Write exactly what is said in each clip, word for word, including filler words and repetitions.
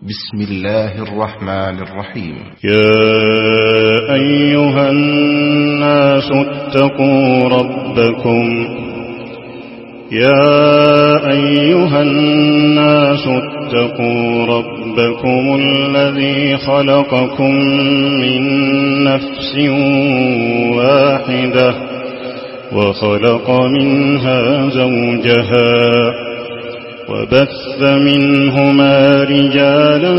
بسم الله الرحمن الرحيم. يا أيها الناس اتقوا ربكم يا أيها الناس اتقوا ربكم الذي خلقكم من نفس واحدة وخلق منها زوجها وبث منهما رجالا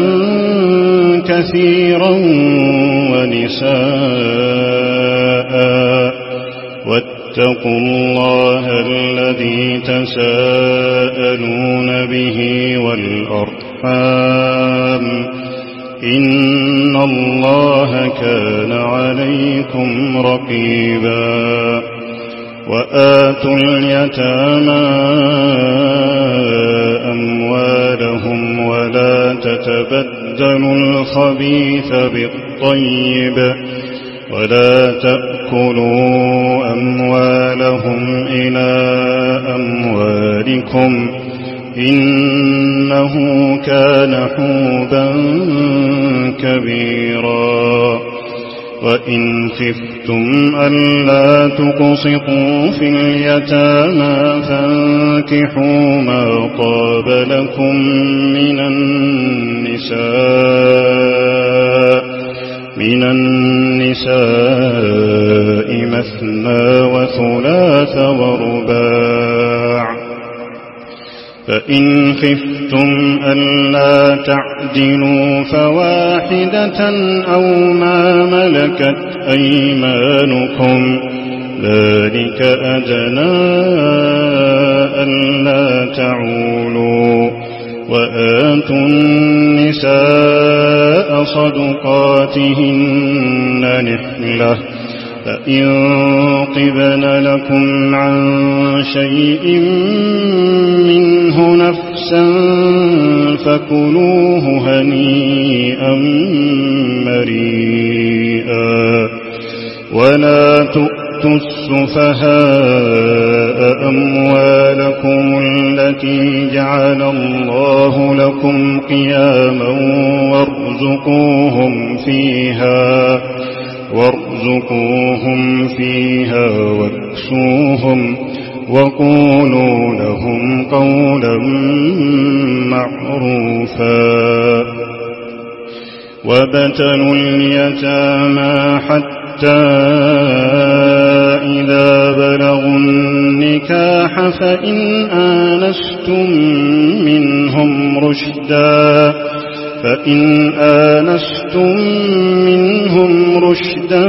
كثيرا ونساء واتقوا الله الذي تساءلون به والأرحام إن الله كان عليكم رقيبا. وآتوا اليتامى أموالهم ولا تتبدلوا الخبيث بالطيب ولا تأكلوا أموالهم إلى أموالكم إنه كان حوبا كبيرا. وإن خفتم ألا تقسطوا في اليتامى فانكحوا ما طاب لكم من النساء من النساء مثنى وثلاث ورباع. فإن خفتم ألا تعدلوا فواحدة أو ما ملكت أيمانكم ذلك أدنى ألا تعولوا. وآتوا النساء صدقاتهن نحلة فإن طبن لكم عن شيء منه نفسا فكلوه هنيئا مريئا. ولا تؤتوا السفهاء أموالكم التي جعل الله لكم قياما وارزقوهم فيها وارزقوهم فيها واكسوهم وقولوا لهم قولا معروفا. وابتلوا اليتامى حتى إذا بلغوا النكاح فإن آنستم منهم رشدا فإن آنستم منهم رشدا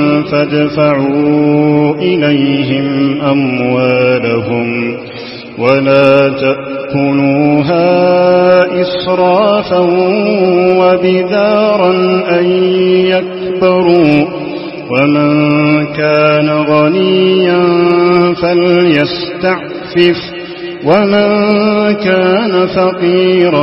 فادفعوا إليهم أموالهم ولا تأكلوها إسرافا وبدارا أن يكبروا. ومن كان غنيا فليستعفف ومن كان فقيرا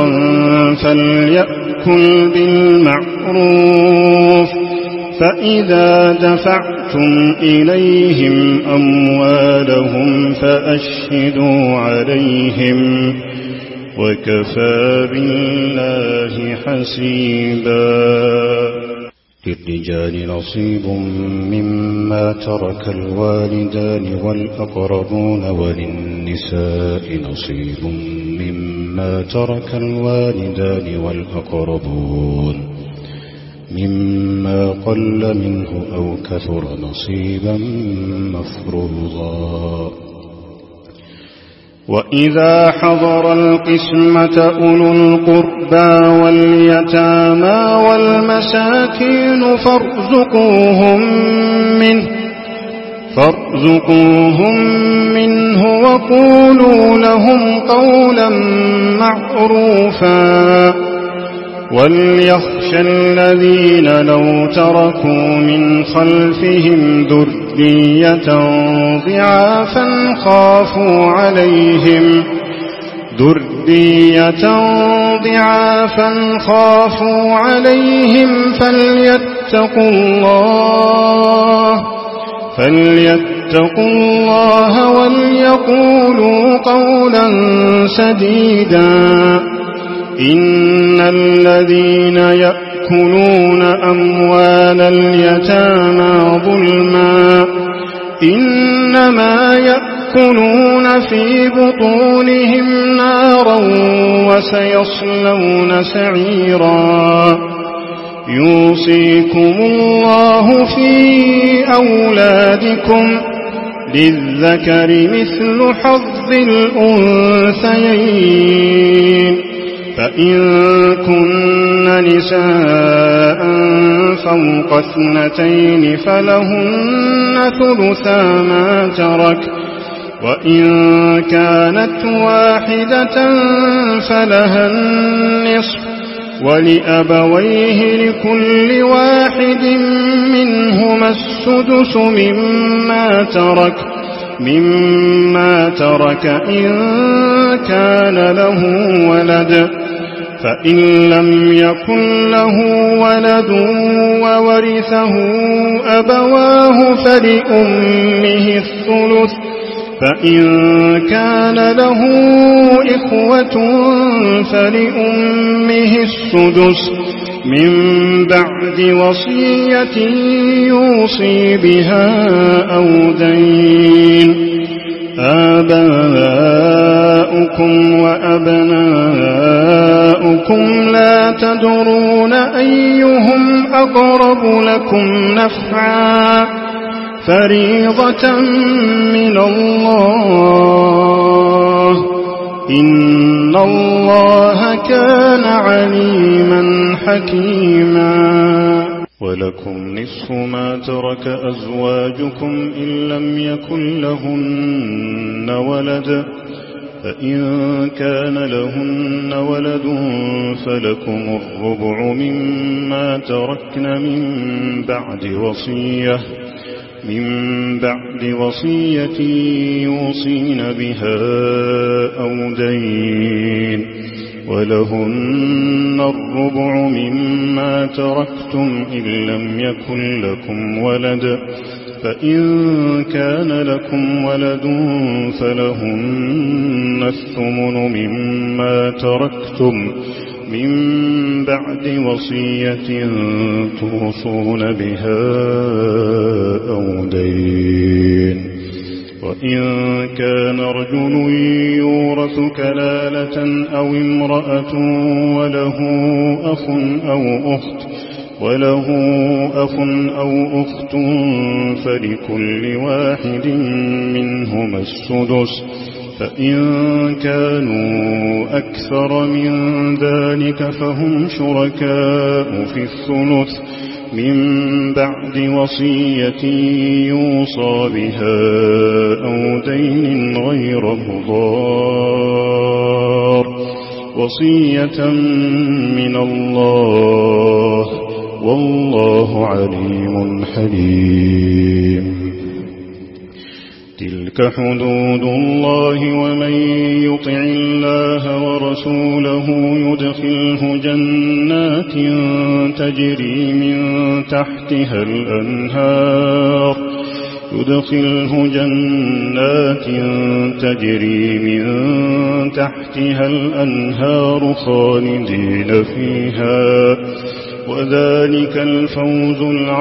فليأكل بالمعروف. فإذا دفعتم إليهم أموالهم فأشهدوا عليهم وكفى بالله حسيبا. للرجال نصيب مما ترك الوالدان والأقربون وللنساء نصيب مما ترك الوالدان والأقربون مما قل منه أو كثر نصيبا مفروضا. وإذا حضر القسمة أولو القربى واليتامى والمساكين فارزقوهم منه فارزقوهم منه وقولوا لهم قولا معروفا. وليخشى الذين لو تركوا من خلفهم ذرية ضعافا خافوا عليهم ذرية ضعافا خافوا عليهم فليتقوا الله فليتقوا الله وليقولوا قولا سديدا. إن الذين يأكلون أموال اليتامى ظلما إنما يأكلون في بطونهم نارا وسيصلون سعيرا يوصيكم الله في أولادكم للذكر مثل حظ الأنثيين فإن كن نساء فوق اثنتين فلهن ثلثا ما ترك وإن كانت واحدة فلها النصف ولأبويه لكل واحد منهما السدس مما ترك مما ترك إن كان له ولد فإن لم يكن له ولد وورثه أبواه فلأمه الثلث فإن كان له إخوة فلأمه السدس من بعد وصية يوصي بها أو دين آباؤكم وأبناؤكم لا تدرون أيهم أقرب لكم نفعا فريضة من الله إن الله كان عليما حكيما ولكم نصف ما ترك أزواجكم إن لم يكن لهن ولد فإن كان لهن ولد فلكم الربع مما تركن من بعد وصية من بعد وصية يوصين بها أو دين ولهن الربع مما تركتم إن لم يكن لكم ولد فإن كان لكم ولد فلهن الثمن مما تركتم من بعد وصية توصون بها أو دين وإن كان رجل يورث كلالة أو امرأة وله أخ أو أخت وله أخ أو أخت فلكل واحد منهما السدس فإن كانوا أكثر من ذلك فهم شركاء في الثلث من بعد وصية يوصى بها أو دين غير مضار وصية من الله والله عليم حليم تلك حدود الله ومن يطع الله ورسوله يدخله جنات تجري من تحتها الأنهار يدخله جنات تجري من تحتها الأنهار خالدين فيها وذلك الفوز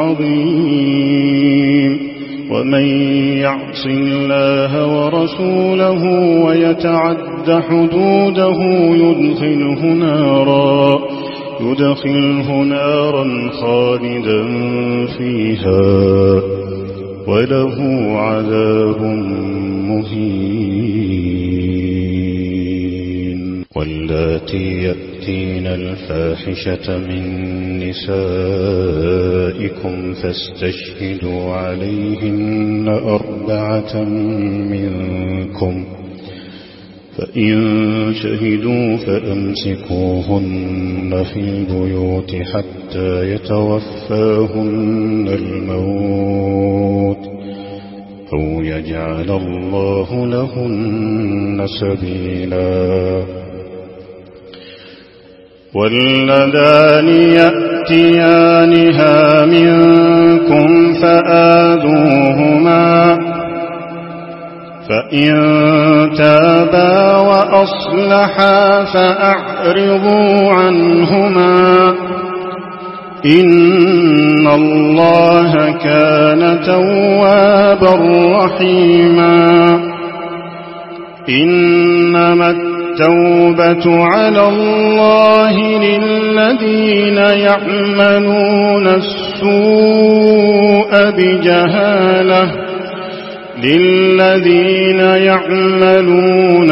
العظيم ومن يعص الله ورسوله ويتعد حدوده يدخله نارا يدخله نارا خالدا فيها وله عذاب مهين واللاتي يأتين الفاحشة من نسائكم فاستشهدوا عليهن أربعة منكم فإن شهدوا فأمسكوهن في البيوت حتى يتوفاهن الموت أو يجعل الله لهن سبيلا واللذان يأتيانها منكم فآذوهما فإن تابا وأصلحا فأعرضوا فأعرضوا عنهما إن الله كان توابا رحيما إنما التوبة على الله للذين يعملون السوء بجهالة للذين يعملون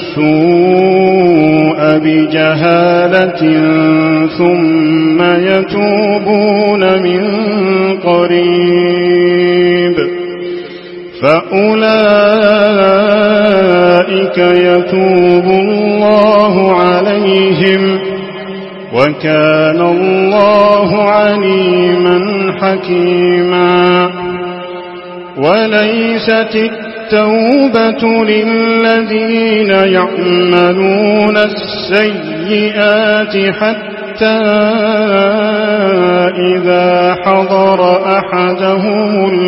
السوء بجهالة ثم يتوبون من قريب فأولئك يتوب الله عليهم وكان الله عليما حكيما وليست التوبة للذين يعملون السيئات حتى إذا حضر أحدهم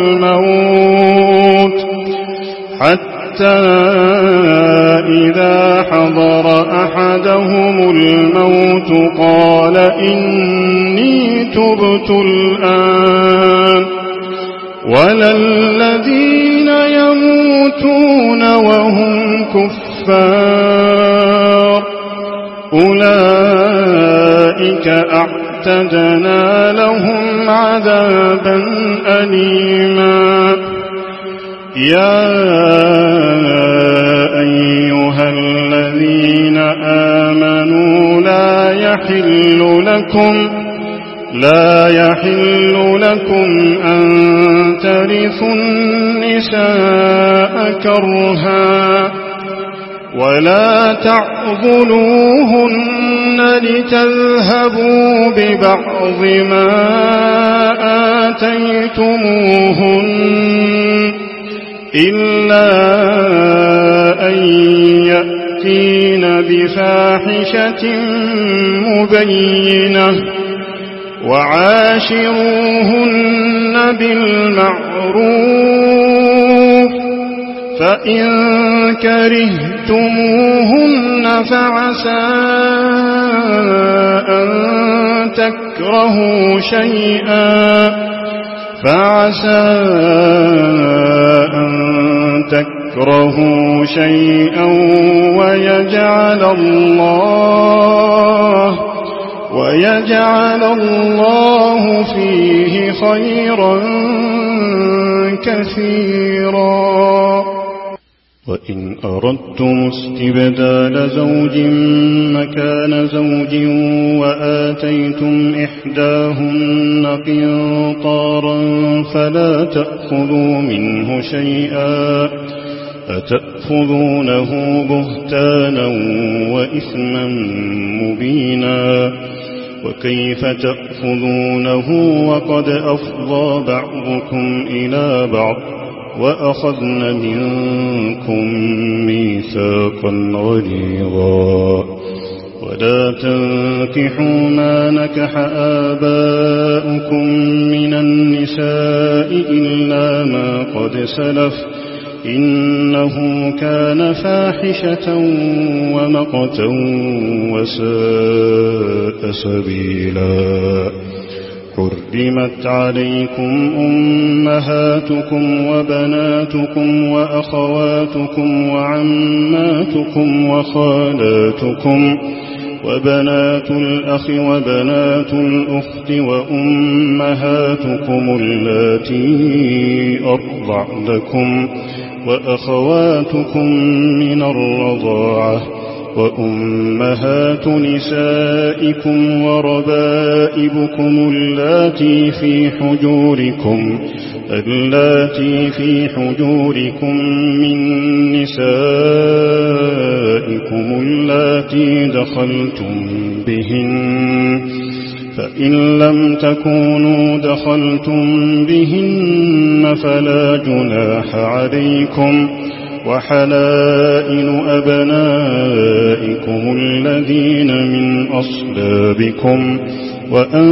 الموت حتى إذا حضر أحدهم الموت قال إني تبت الآن ولا الذين يموتون وهم كفار أولئك أعتدنا لهم عذابا أليما يا أيها الذين آمنوا لا يحل لكم لا يحل لكم أن ترثوا النساء كرها ولا تعضلوهن لتذهبوا ببعض ما آتيتموهن إلا أن يأتين بفاحشة مبينة وعاشروهن بالمعروف فإن كرهتموهن فعسى أن تكرهوا شيئا فعسى أن تكرهوا شيئا ويجعل الله ويجعل الله فيه خيرا كثيرا وإن أردتم استبدال زوج مكان زوج وآتيتم إحداهن قنطارا فلا تأخذوا منه شيئا أتأخذونه بهتانا وإثما مبينا وكيف تأخذونه وقد أفضى بعضكم إلى بعض وأخذن منكم ميثاقا غليظا ولا تنكحوا ما نكح آباؤكم من النساء إلا ما قد سلف إنه كان فاحشة ومقتا وساء سبيلا حرمت عليكم أمهاتكم وبناتكم وأخواتكم وعماتكم وخالاتكم وبنات الأخ وبنات الأخت وأمهاتكم اللاتي أرضعنكم وأخواتكم من الرضاعة وأمهات نسائكم وربائبكم اللاتي في حجوركم اللاتي في حجوركم من نسائكم اللاتي دخلتم بهن فإن لم تكونوا دخلتم بهن فلا جناح عليكم وحلائل أبنائكم الذين من أصلابكم وأن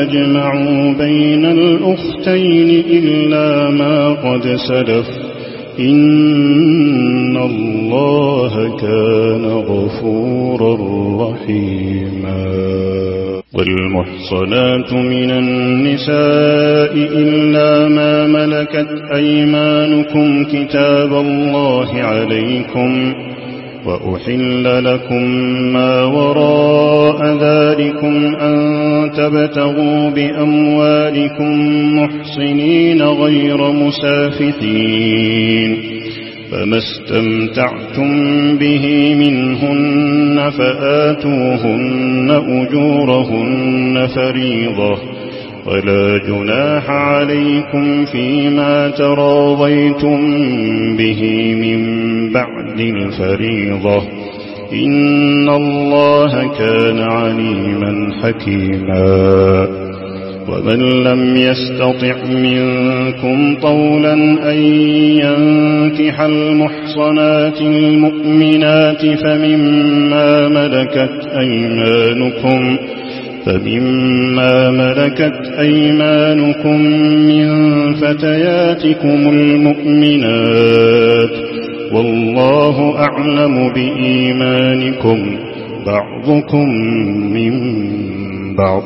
تجمعوا بين الأختين إلا ما قد سلف إن الله كان غفورا رحيما. والمحصنات من النساء إلا ما ملكت أيمانكم كتاب الله عليكم، وأحل لكم ما وراء ذلكم أن تبتغوا بأموالكم محصنين غير مسافحين، فما استمتعتم به منهن فآتوهن أجورهن فريضة، ولا جناح عليكم فيما تراضيتم به من بعد الفريضة، إن الله كان عليما حكيما. ومن لم يستطع منكم طولا أن ينكح المحصنات المؤمنات فمما ملكت أيمانكم فمما ملكت أيمانكم من فتياتكم المؤمنات، والله أعلم بإيمانكم بعضكم من بعض،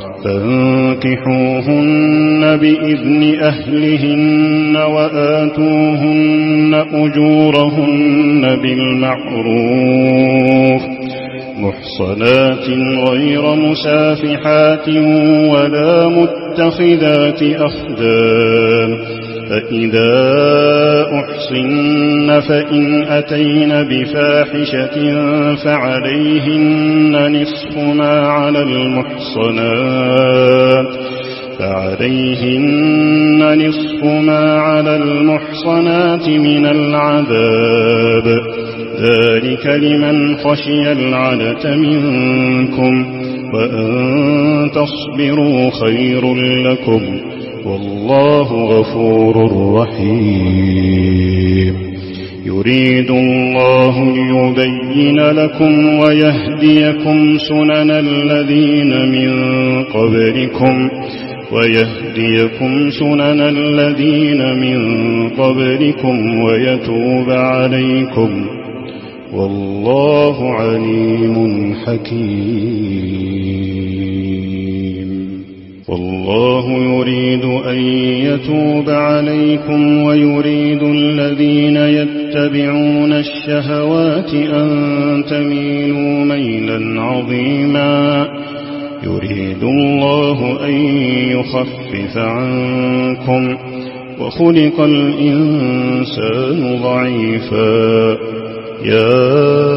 فانكحوهن بإذن أهلهن وآتوهن أجورهن بالمعروف محصنات غير مسافحات ولا متخذات أخدان، فإذا أحصن فإن أتين بفاحشة فعليهن نصف ما على المحصنات فعليهن نصف ما على المحصنات من العذاب، ذلك لمن خشي العنة منكم، وأن تصبروا خير لكم، والله غفور رحيم. يريد الله ليبين لكم ويهديكم سنن الذين من قبلكم ويهديكم سنن الذين من قبلكم ويتوب عليكم، والله عليم حكيم. والله يريد أن يتوب عليكم ويريد الذين يتبعون الشهوات أن تميلوا ميلا عظيما. يريد الله أن يخفف عنكم، وخلق الإنسان ضعيفا. يا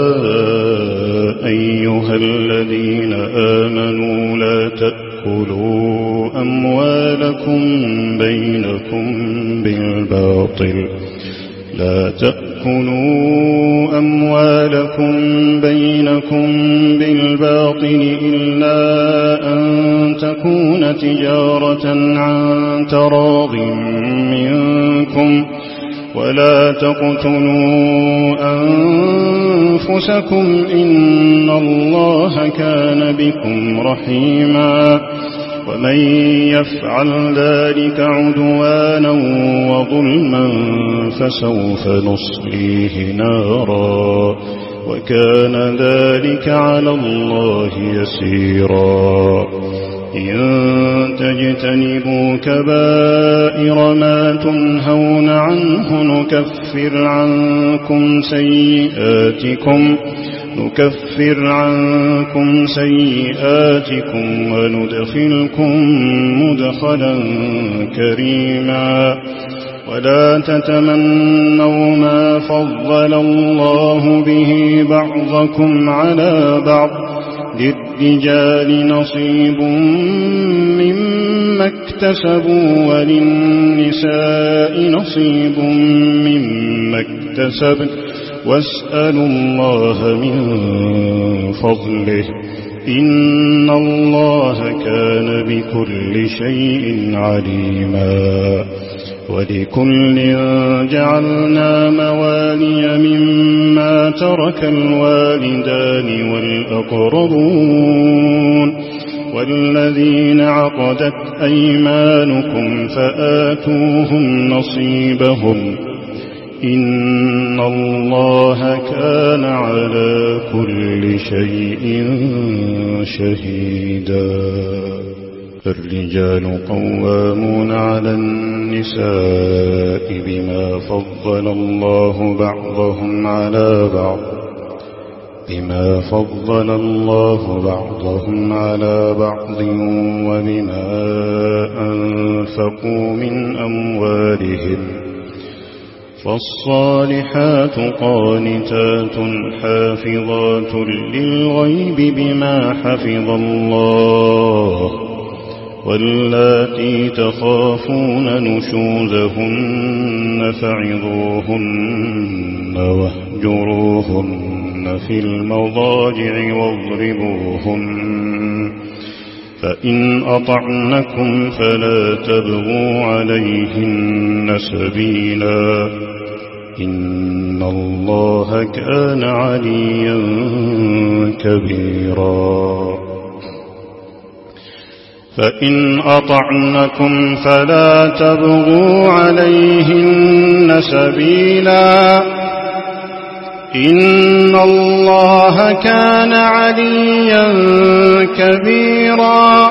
أيها الذين آمنوا لا تأكلوا أموالكم بينكم بالباطل لا تأكلوا أموالكم بينكم بالباطل إلا أن تكون تجارة عن تراض منكم، ولا تقتلوا أنفسكم إن الله كان بكم رحيما. ومن يفعل ذلك عدوانا وظلما فسوف نصليه نارا، وكان ذلك على الله يسيرا. إن تجتنبوا كبائر ما تنهون عنه نكفر عنكم سيئاتكم نكفر عنكم سيئاتكم وندخلكم مدخلا كريما. ولا تتمنوا ما فضل الله به بعضكم على بعض، للرجال نصيب مما اكتسبوا وللنساء نصيب مما اكتسبن، واسألوا الله من فضله، إن الله كان بكل شيء عليما. ولكل جعلنا موالي مما ترك الوالدان والأقربون والذين عقدت أيمانكم فآتوهم نصيبهم، إن الله كان على كل شيء شهيدا. الرجال قوامون على النساء بما فضل الله بعضهم على بعض بما فضل الله بعضهم على بعض وبما أنفقوا من أموالهم. فالصالحات قانتات حافظات للغيب بما حفظ الله. واللاتي تخافون نشوزهن فعظوهن واهجروهن في المضاجع واضربوهن. فإن أطعنكم فلا تبغوا عليهن سبيلا إن الله كان عليا كبيرا. فإن أطعنكم فلا تبغوا عليهن سبيلا إن الله كان عليا كبيرا.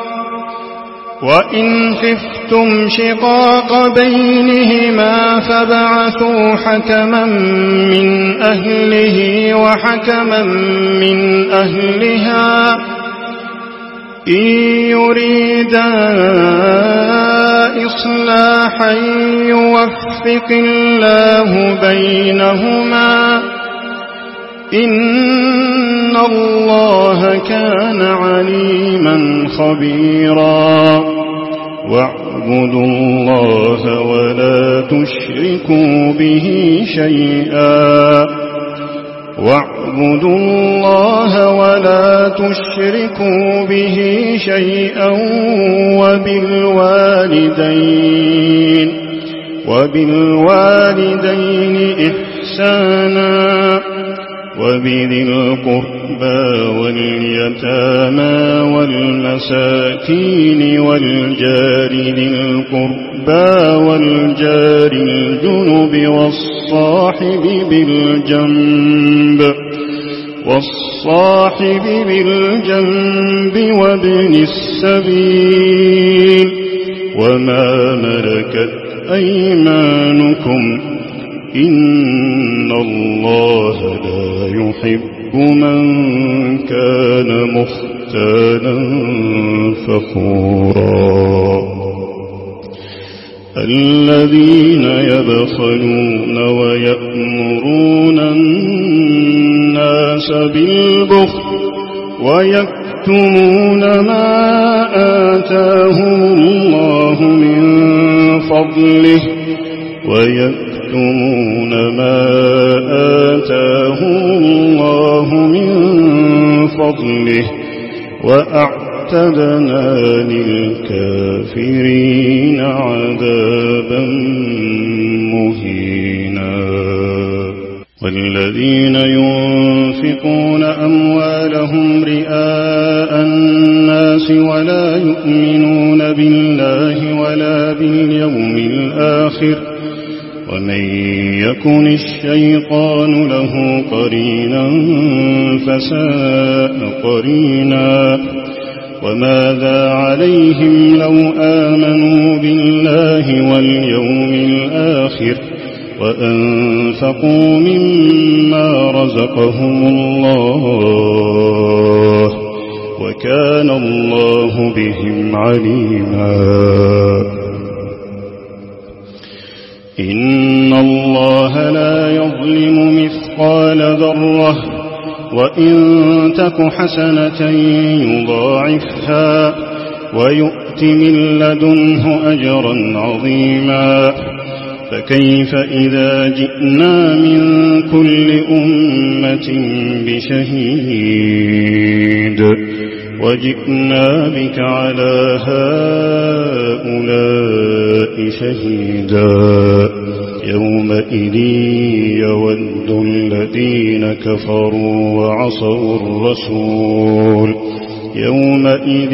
وإن خفتم شقاق بينهما فابعثوا حكما من أهله وحكما من أهلها إن يريدا إصلاحا يوفق الله بينهما إن الله كان عليما خبيرا. واعبدوا الله ولا تشركوا به شيئا واعبدوا الله ولا تشركوا به شيئا وبالوالدين وبالوالدين إحسانا وبذي القربى واليتامى والمساكين والجار ذي القربى والجار الجنب والصاحب بالجنب والصاحب بالجنب وابن السبيل وما ملكت أيمانكم إن الله لا يحب من كان مختالا فخورا. الذين يبخلون ويأمرون الناس بالبخل ويكتمون ما آتاهم الله من فضله ويكتمون ما آتاهم الله من فضله وأعتدنا للكافرين عذابا مهينا. والذين ينفقون أموالهم رئاء الناس ولا يؤمنون بالله ولا باليوم الآخر ومن يكن الشيطان له قرينا فساء قرينا. وماذا عليهم لو آمنوا بالله واليوم الآخر وأنفقوا مما رزقهم الله وكان الله بهم عليما. إن الله لا يظلم مثقال ذرة وإن تك حسنة يضاعفها ويؤت من لدنه أجرا عظيما. فكيف إذا جئنا من كل أمة بشهيد وجئنا بك على هؤلاء شهيدا. يومئذ يود الذين كفروا وعصوا الرسول يومئذ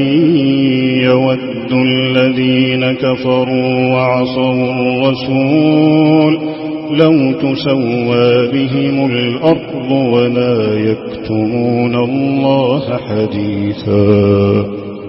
يود الذين كفروا وعصوا الرسول لو تسوى بهم الأرض ولا يكتمون الله حديثا.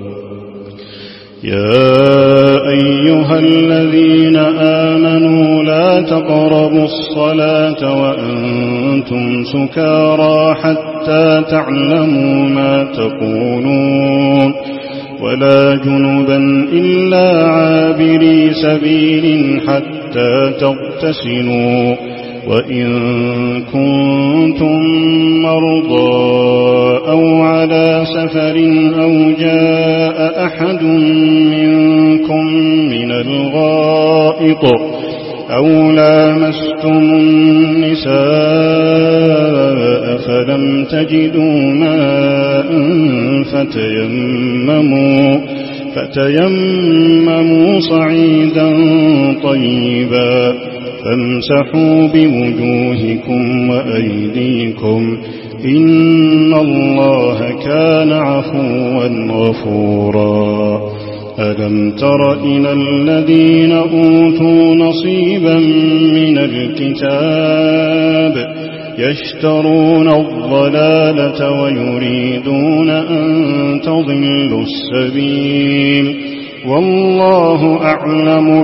يا أيها الذين آمنوا لا تقربوا الصلاة وأنتم سكارى حتى تعلموا ما تقولون ولا جنبا إلا عابري سبيل حتى تغتسلوا وإن كنتم مرضى أو على سفر أو جاء أحد منكم من الغائط أو لامستم النساء فلم تجدوا ماء فتيمموا, فتيمموا صعيدا طيبا فامسحوا بوجوهكم وأيديكم إن الله كان عفوا غفورا. ألم تر إلى الذين أوتوا نصيبا من الكتاب يشترون الضلالة ويريدون أن تضلوا السبيل والله أعلم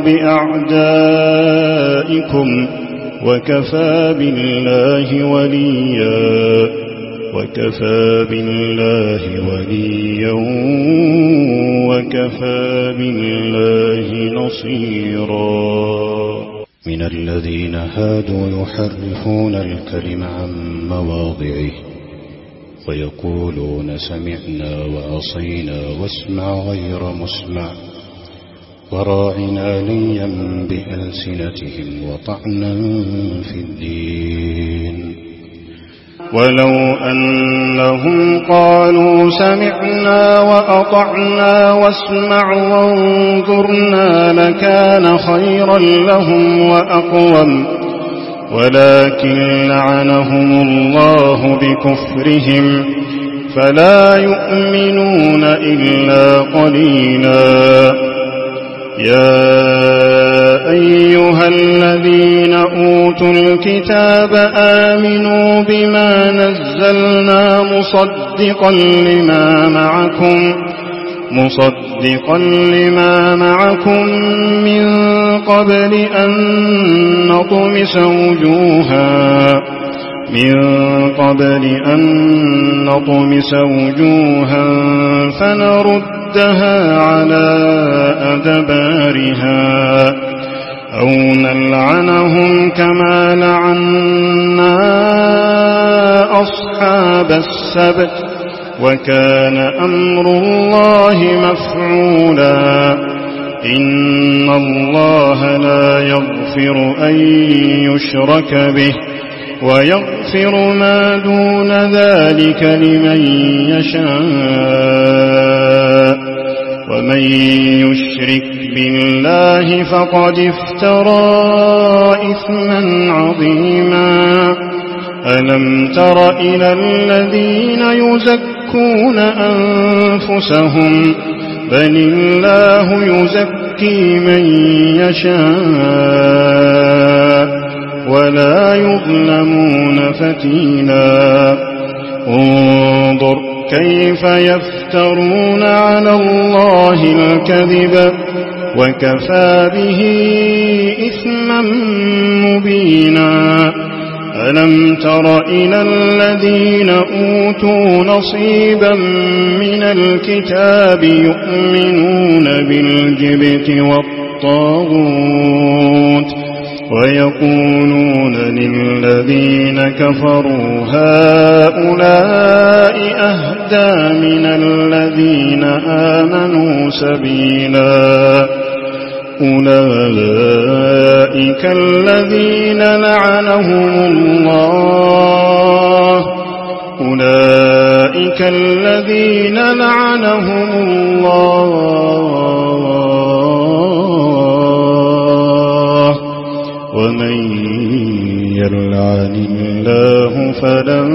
بأعدائكم وكفى بالله وليا وكفى بالله وليا وكفى بالله نصيرا. من الذين هادوا يحرفون الكلم عن مواضعه ويقولون سمعنا وعصينا واسمع غير مسمع وراعنا ليا بألسنتهم وطعنا في الدين. ولو أنهم قالوا سمعنا وأطعنا واسمع وانظرنا لكان خيرا لهم وأقوم ولكن لعنهم الله بكفرهم فلا يؤمنون إلا قليلا. يا أيها الذين أوتوا الكتاب آمنوا بما نزلنا مصدقا لما معكم مصدقا لما معكم من قبل أن نطمس وجوها من قبل أن نطمس وجوها فنردها على أدبارها أو نلعنهم كما لعنا أصحاب السبت وكان أمر الله مفعولا. إن الله لا يغفر أن يشرك به ويغفر ما دون ذلك لمن يشاء ومن يشرك بالله فقد افترى إثما عظيما. ألم تر إلى الذين يزكون أنفسهم بل الله يزكي من يشاء ولا يظلمون فتيلا. انظر كيف يفترون على الله الكذب وكفى به إثما مبينا. ألم تر إلى الذين أوتوا نصيبا من الكتاب يؤمنون بالجبت والطاغوت ويقولون للذين كفروا هؤلاء أهدى من الذين آمنوا سبيلا. أولئك الذين لعنهم الله أولئك الذين لعنهم الله ومن يلعن الله فلن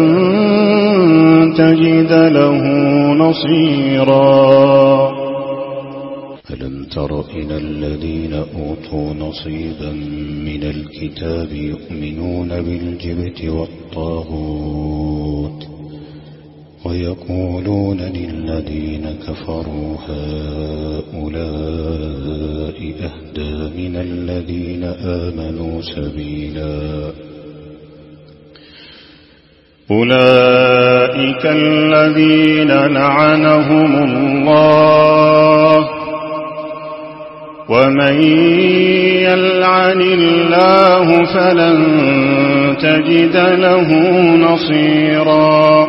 تجد له نصيرا. ألم تر إلى الذين أوتوا نصيبا من الكتاب يؤمنون بالجبت والطاغوت ويقولون للذين كفروا هؤلاء أهدى من الذين آمنوا سبيلا أولئك الذين لعنهم الله ومن يلعن الله فلن تجد له نصيرا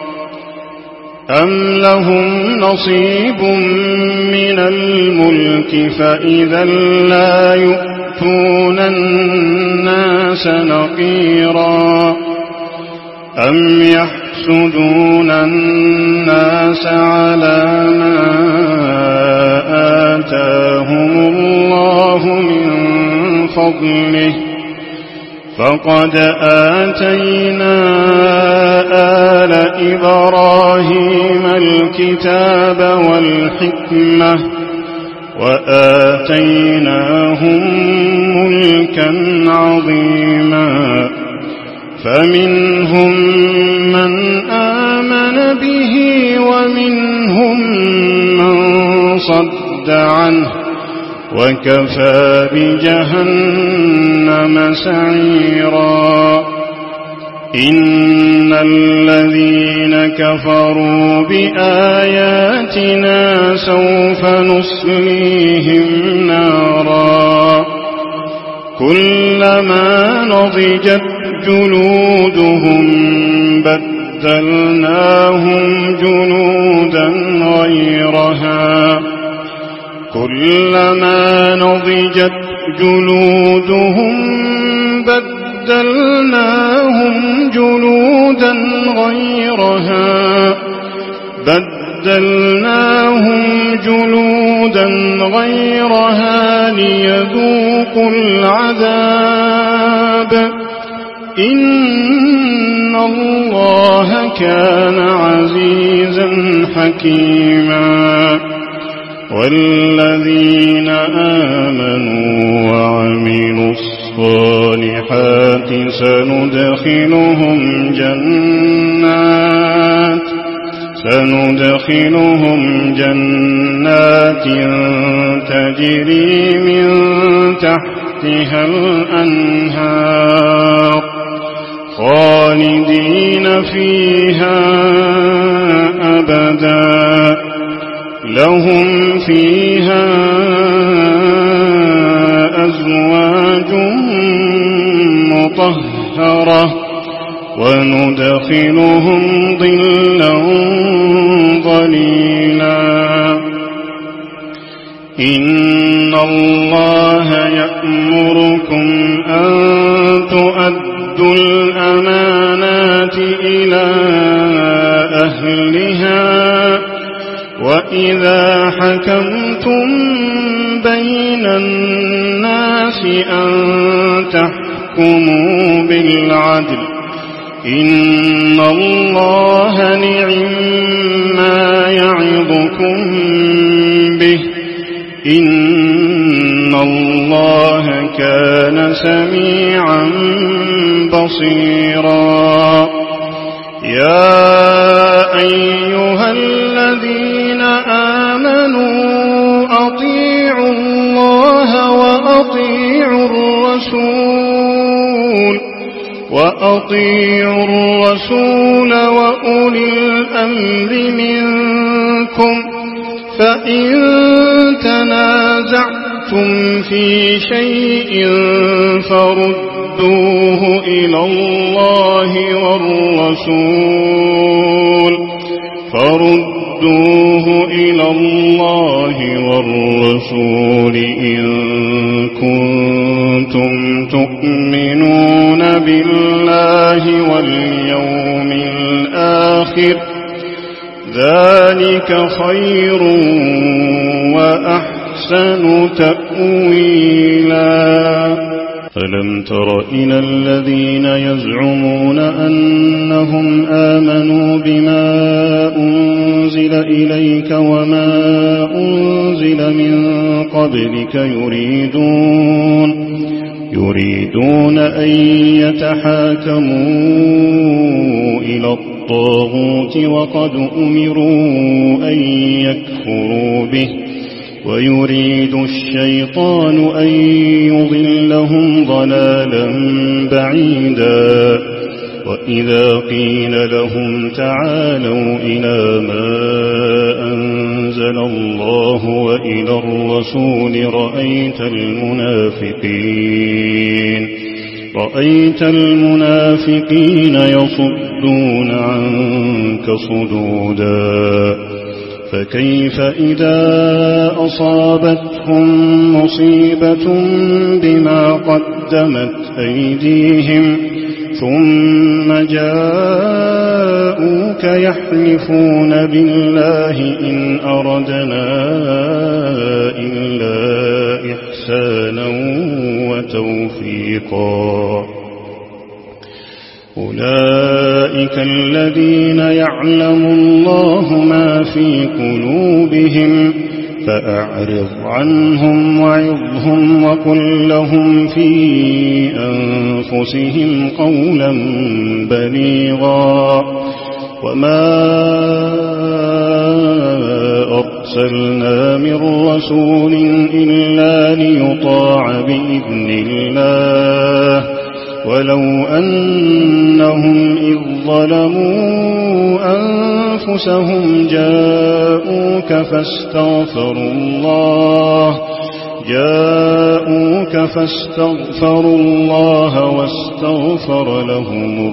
أم لهم نصيب من الملك فإذا لا يؤتون الناس نقيرا أم يحسدون الناس على ما آتاهم الله من فضله فقد آتينا آل إبراهيم الكتاب والحكمة وآتيناهم ملكا عظيما فمنهم من آمن به ومنهم من صد عنه وكفى بجهنم سعيرا إن الذين كفروا بآياتنا سوف نصليهم نارا كلما نضجت جلودهم بدلناهم جلودا غيرها كلما نضجت جلودهم بدلناهم جلودا غيرها بدلناهم جلودا غيرها ليذوقوا العذاب إن الله كان عزيزا حكيما والذين آمنوا وعملوا الصالحات سندخلهم جنات سندخلهم جنات تجري من تحتها الأنهار خالدين فيها أبدا لهم فيها أزواج مطهرة وندخلهم ظلا ظليلا إن الله يأمركم أن تؤدوا الأمانات إلى أهلها وإذا حكمتم بين الناس أن تحكموا بالعدل إن الله نعما يعظكم به إن الله كان سميعا بصيرا يا أيها الذين آمنوا أطيعوا الله وأطيعوا الرسول وأطيعوا الرسول وأولي الأمر منكم فإن تنازعتم في شيء فردوه إلى الله والرسول فردوه إلى الله والرسول إن كنتم تؤمنون بالله واليوم الآخر ذلك خير وأحسن تأويلا ألم تر إلى الذين يزعمون أنهم آمنوا بما أنزل إليك وما أنزل أنزل من قبلك يريدون يريدون أن يتحاكموا إلى الطاغوت وقد أمروا أن يكفروا به ويريد الشيطان أن يضلهم ضلالا بعيدا وإذا قيل لهم تعالوا إلى ما أنزل الله وإلى الرسول رأيت المنافقين رأيت المنافقين يصدون عنك صدودا فكيف إذا أصابتهم مصيبة بما قدمت أيديهم ثم جاءوك يحلفون بالله إن أردنا إلا إحسانا وتوفيقا أولئك الذين يعلم الله ما في قلوبهم فأعرض عنهم وعظهم وقل لهم في أنفسهم قولا بليغا وما أرسلنا من رسول إلا ليطاع بإذن الله ولو أنهم إذ ظلموا أنفسهم جاءوك فاستغفروا الله جاءوك فاستغفروا الله واستغفر لهم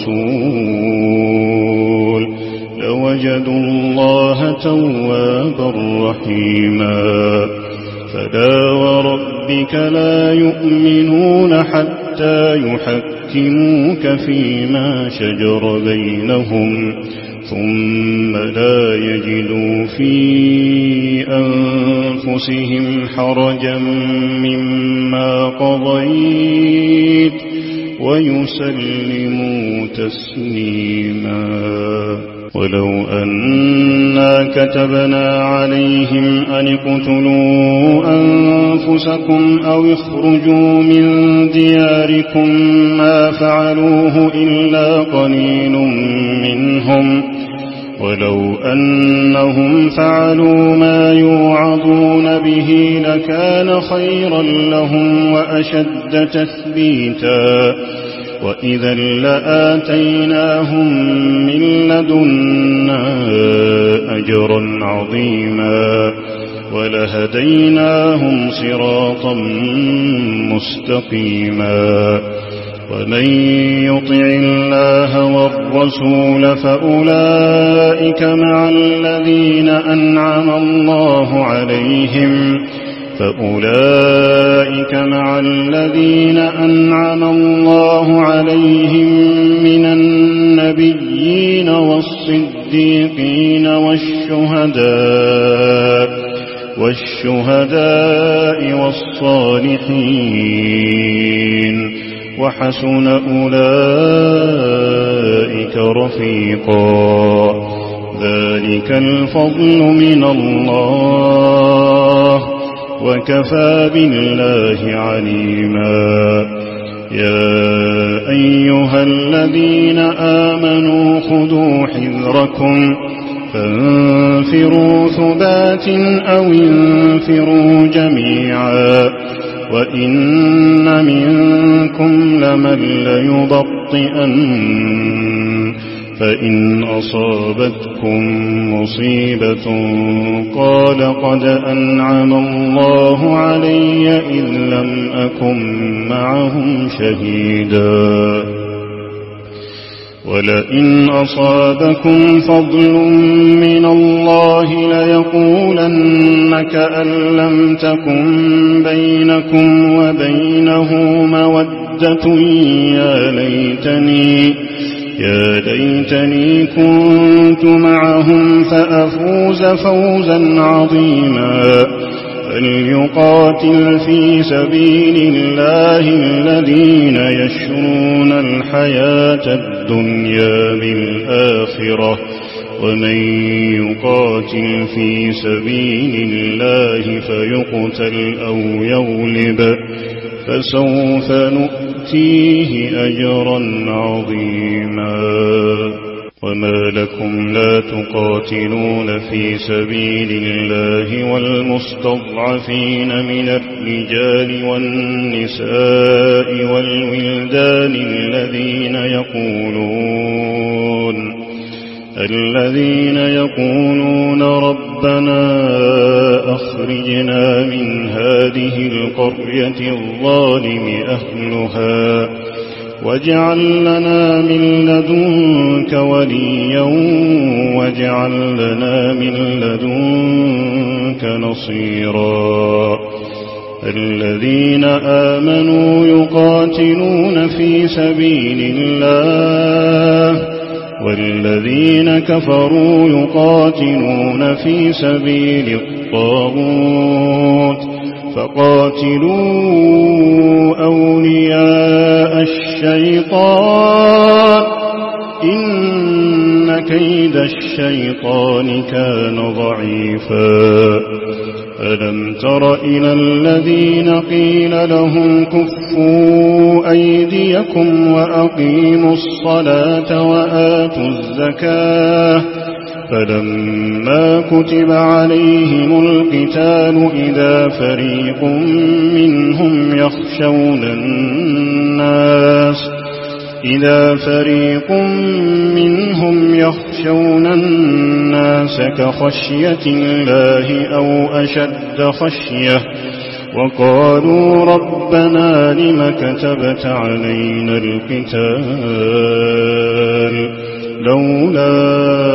الرسول لوجدوا الله توابا رحيما فلا وربك لا يؤمنون حتى يحكموك فيما شجر بينهم ثم لا يجدوا في أنفسهم حرجا مما قضيت ويسلموا تسليما ولو أنا كتبنا عليهم أن اقتلوا أنفسكم أو اخرجوا من دياركم ما فعلوه إلا قليل منهم ولو أنهم فعلوا ما يوعظون به لكان خيرا لهم وأشد تثبيتا وإذا لآتيناهم من لدنا أجرا عظيما ولهديناهم صراطا مستقيما ومن يطع الله والرسول فأولئك مع الذين أنعم الله عليهم فأولئك مع الذين أنعم الله عليهم من النبيين والصديقين والشهداء والشهداء والصالحين وحسن أولئك رفيقا ذلك الفضل من الله وكفى بالله عليما يا أيها الذين آمنوا خذوا حذركم فانفروا ثبات أو انفروا جميعا وإن منكم لمن ليبطئن فإن أصابتكم مصيبة قال قد أنعم الله علي إذ لم أكن معهم شهيدا ولئن أصابكم فضل من الله ليقولن كأن لم تكن بينكم وبينه مودة يا ليتني يا ليتني كنت معهم فأفوز فوزا عظيما فليقاتل في سبيل الله الذين يشرون الحياة الدنيا بالآخرة ومن يقاتل في سبيل الله فيقتل أو يغلب فسوف نؤتيه أجرا عظيما وما لكم لا تقاتلون في سبيل الله والمستضعفين من الرجال والنساء والولدان الذين يقولون الذين يقولون ربنا أخرجنا من هذه القرية الظالم أهلها واجعل لنا من لدنك وليا واجعل لنا من لدنك نصيرا الذين آمنوا يقاتلون في سبيل الله والذين كفروا يقاتلون في سبيل الطاغوت فقاتلوا أولياء الشيطان إن كيد الشيطان كان ضعيفا ألم تر إلى الذين قيل لهم كفوا أيديكم وأقيموا الصلاة وآتوا الزكاة فلما كتب عليهم القتال إذا فريق منهم يخشون الناس إذا فريق منهم يخشون الناس كخشية الله أو أشد خشية وقالوا ربنا لم كتبت علينا القتال لولا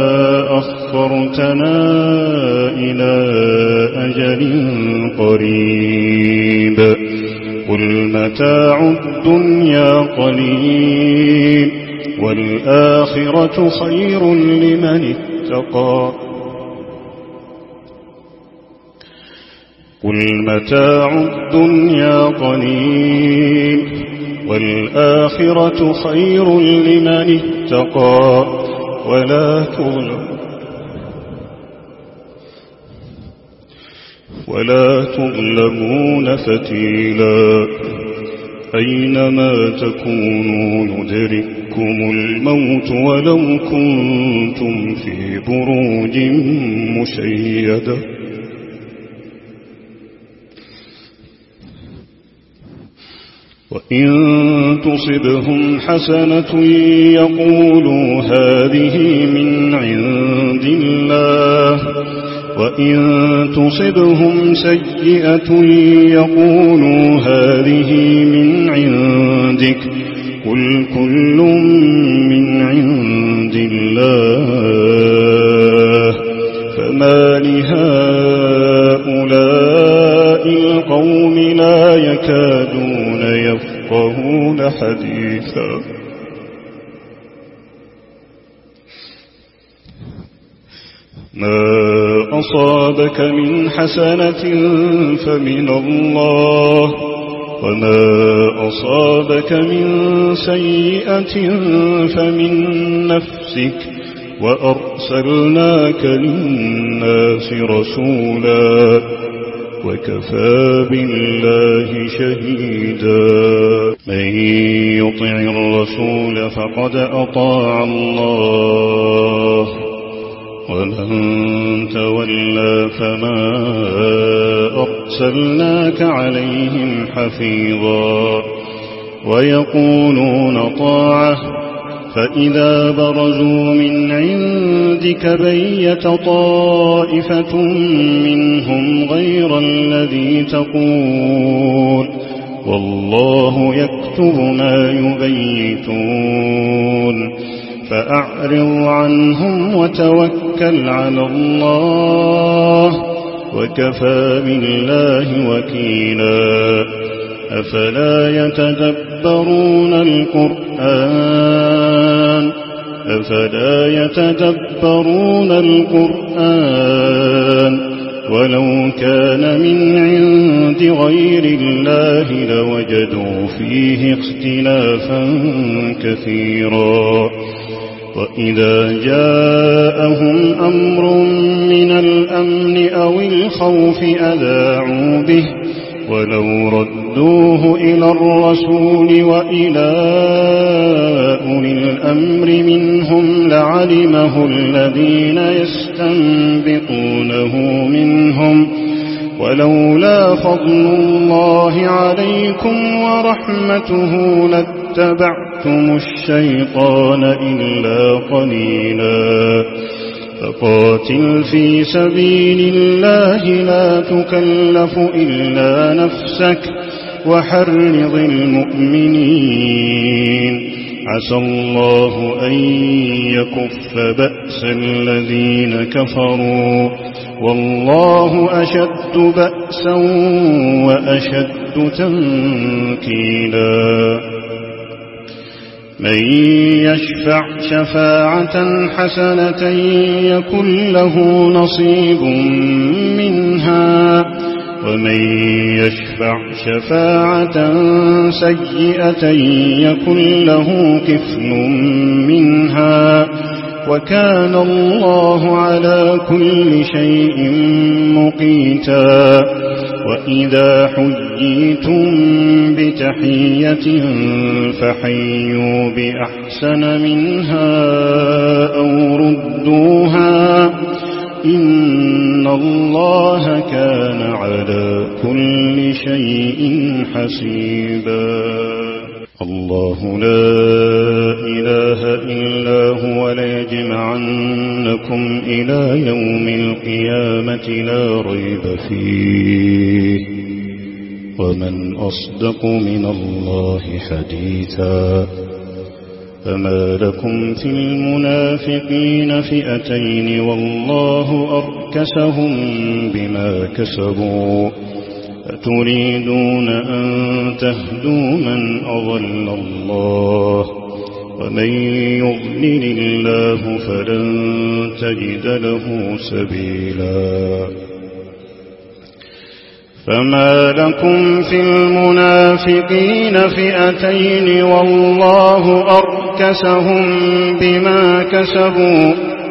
أخرتنا إلى أجل قريب قل متاع الدنيا قليل والآخرة خير لمن اتقى قل متاع الدنيا قليل والآخرة خير لمن اتقى ولا تظلمون ولا تظلمون فتيلا أينما تكونوا يدرككم الموت ولو كنتم في بروج مشيدة وإن تصبهم حسنة يقولوا هذه من عند الله وإن تصبهم سيئة يقولوا هذه من عندك قل كل من عند الله فما لهؤلاء القوم لا يكادون يفقهون حديثا ما أصابك من حسنة فمن الله وما أصابك من سيئة فمن نفسك وأرسلناك للناس رسولا وكفى بالله شهيدا من يطع الرسول فقد أطاع الله ومن تولى فما أرسلناك عليهم حفيظا ويقولون طاعة فإذا برزوا من عندك بيت طائفة منهم غير الذي تقول والله يكتب ما يبيتون فأعرض عنهم وتوكل على الله وكفى بالله وكيلا أفلا يتدبرون القرآن أفلا يتدبرون القرآن ولو كان من عند غير الله لوجدوا فيه اختلافا كثيرا وإذا جاءهم أمر من الأمن أو الخوف أذاعوا به ولو ردوه إلى الرسول وإلى أولي الأمر منهم لعلمه الذين يستنبطونه منهم ولولا فضل الله عليكم ورحمته لاتبعتم الشيطان إلا قليلا فقاتل في سبيل الله لا تكلف إلا نفسك وحرض المؤمنين عسى الله أن يكف بأس الذين كفروا والله أشد بأسا وأشد تنكيلا من يشفع شفاعة حسنة يكن له نصيب منها ومن يشفع شفاعة سيئة يكن له كفل منها وكان الله على كل شيء مقيتا وإذا حييتم بتحية فحيوا بأحسن منها أو ردوها إن الله كان على كل شيء حسيبا الله لا إله إلا هو ليجمعنكم إلى يوم القيامة لا ريب فيه ومن أصدق من الله حديثا فما لكم في المنافقين فئتين والله أركسهم بما كسبوا أتريدون أن تهدوا من أضل الله ومن يضلل الله فلن تجد له سبيلا فما لكم في المنافقين فئتين والله أركسهم بما كسبوا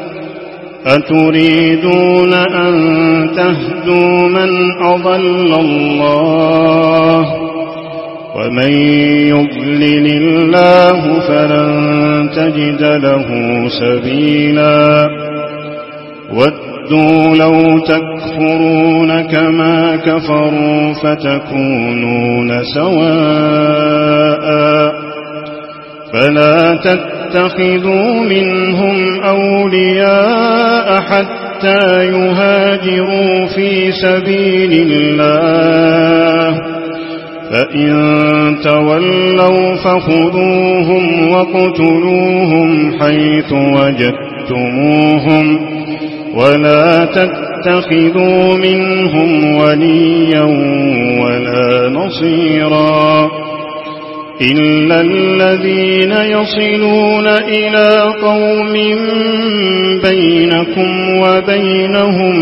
أتريدون أن تهدوا من أضل الله ومن يضلل الله فلن تجد له سبيلا ودوا لو تكفرون كما كفروا فتكونون سواء فلا تتخذوا منهم أولياء حتى يهاجروا في سبيل الله فإن تولوا فخذوهم وقتلوهم حيث وجدتموهم ولا تتخذوا منهم وليا ولا نصيرا إلا الذين يصلون إلى قوم بينكم وبينهم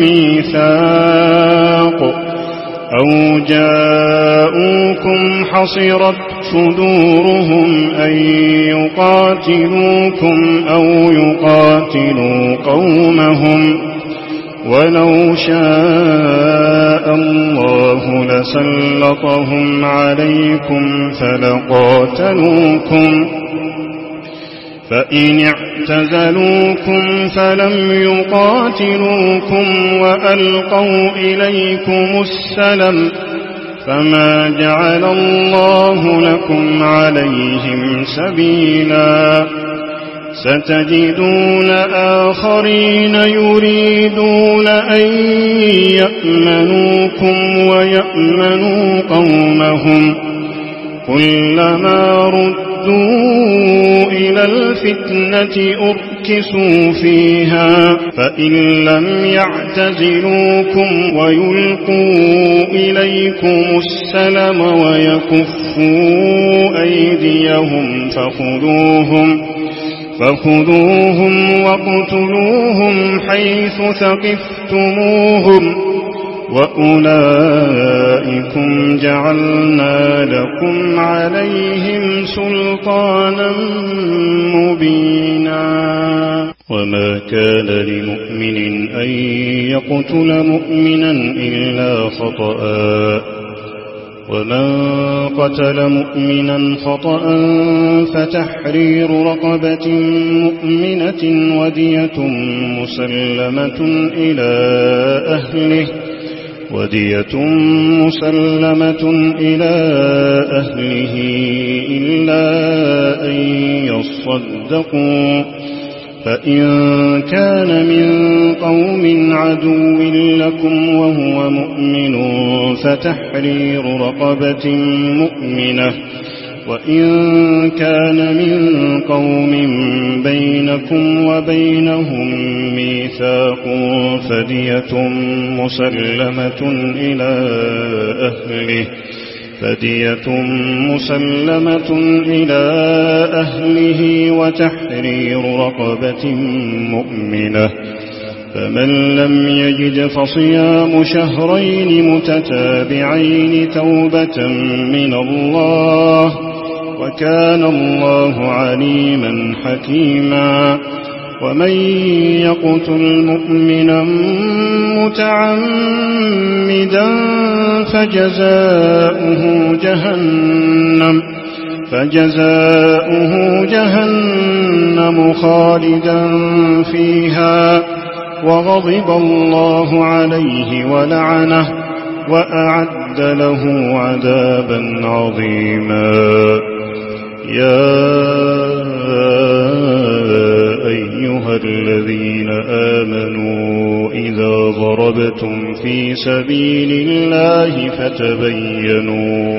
ميثاق أو جاءوكم حصرت صدورهم أن يقاتلوكم أو يقاتلوا قومهم ولو شاء الله لسلطهم عليكم فلقاتلوكم فإن اعتزلوكم فلم يقاتلوكم وألقوا إليكم السلم فما جعل الله لكم عليهم سبيلا ستجدون آخرين يريدون أن يأمنوكم ويأمنوا قومهم كلما ردوا إلى الفتنة أركسوا فيها فإن لم يعتزلوكم ويلقوا إليكم السلم ويكفوا أيديهم فخذوهم فخذوهم واقتلوهم حيث ثقفتموهم وأولئكم جعلنا لكم عليهم سلطانا مبينا وما كان لمؤمن أن يقتل مؤمنا إلا خطأ ومن قتل مؤمنا خطأ فتحرير رقبة مؤمنة ودية مسلمة إلى أهله ودية مسلمة إلى أهله إلا أن يصدقوا فإن كان من قوم عدو لكم وهو مؤمن فتحرير رقبة مؤمنة وإن كان من قوم بينكم وبينهم ميثاق فدية مسلمة إلى أهله فدية مسلمة إلى أهله وتحرير رقبة مؤمنة فمن لم يجد فصيام شهرين متتابعين توبة من الله وكان الله عليما حكيما ومن يقتل مؤمنا متعمدا فجزاؤه جهنم فجزاؤه جهنم خالدا فيها وغضب الله عليه ولعنه وأعد له عذابا عظيما يا أيها الذين آمنوا إذا ضربتم في سبيل الله فتبينوا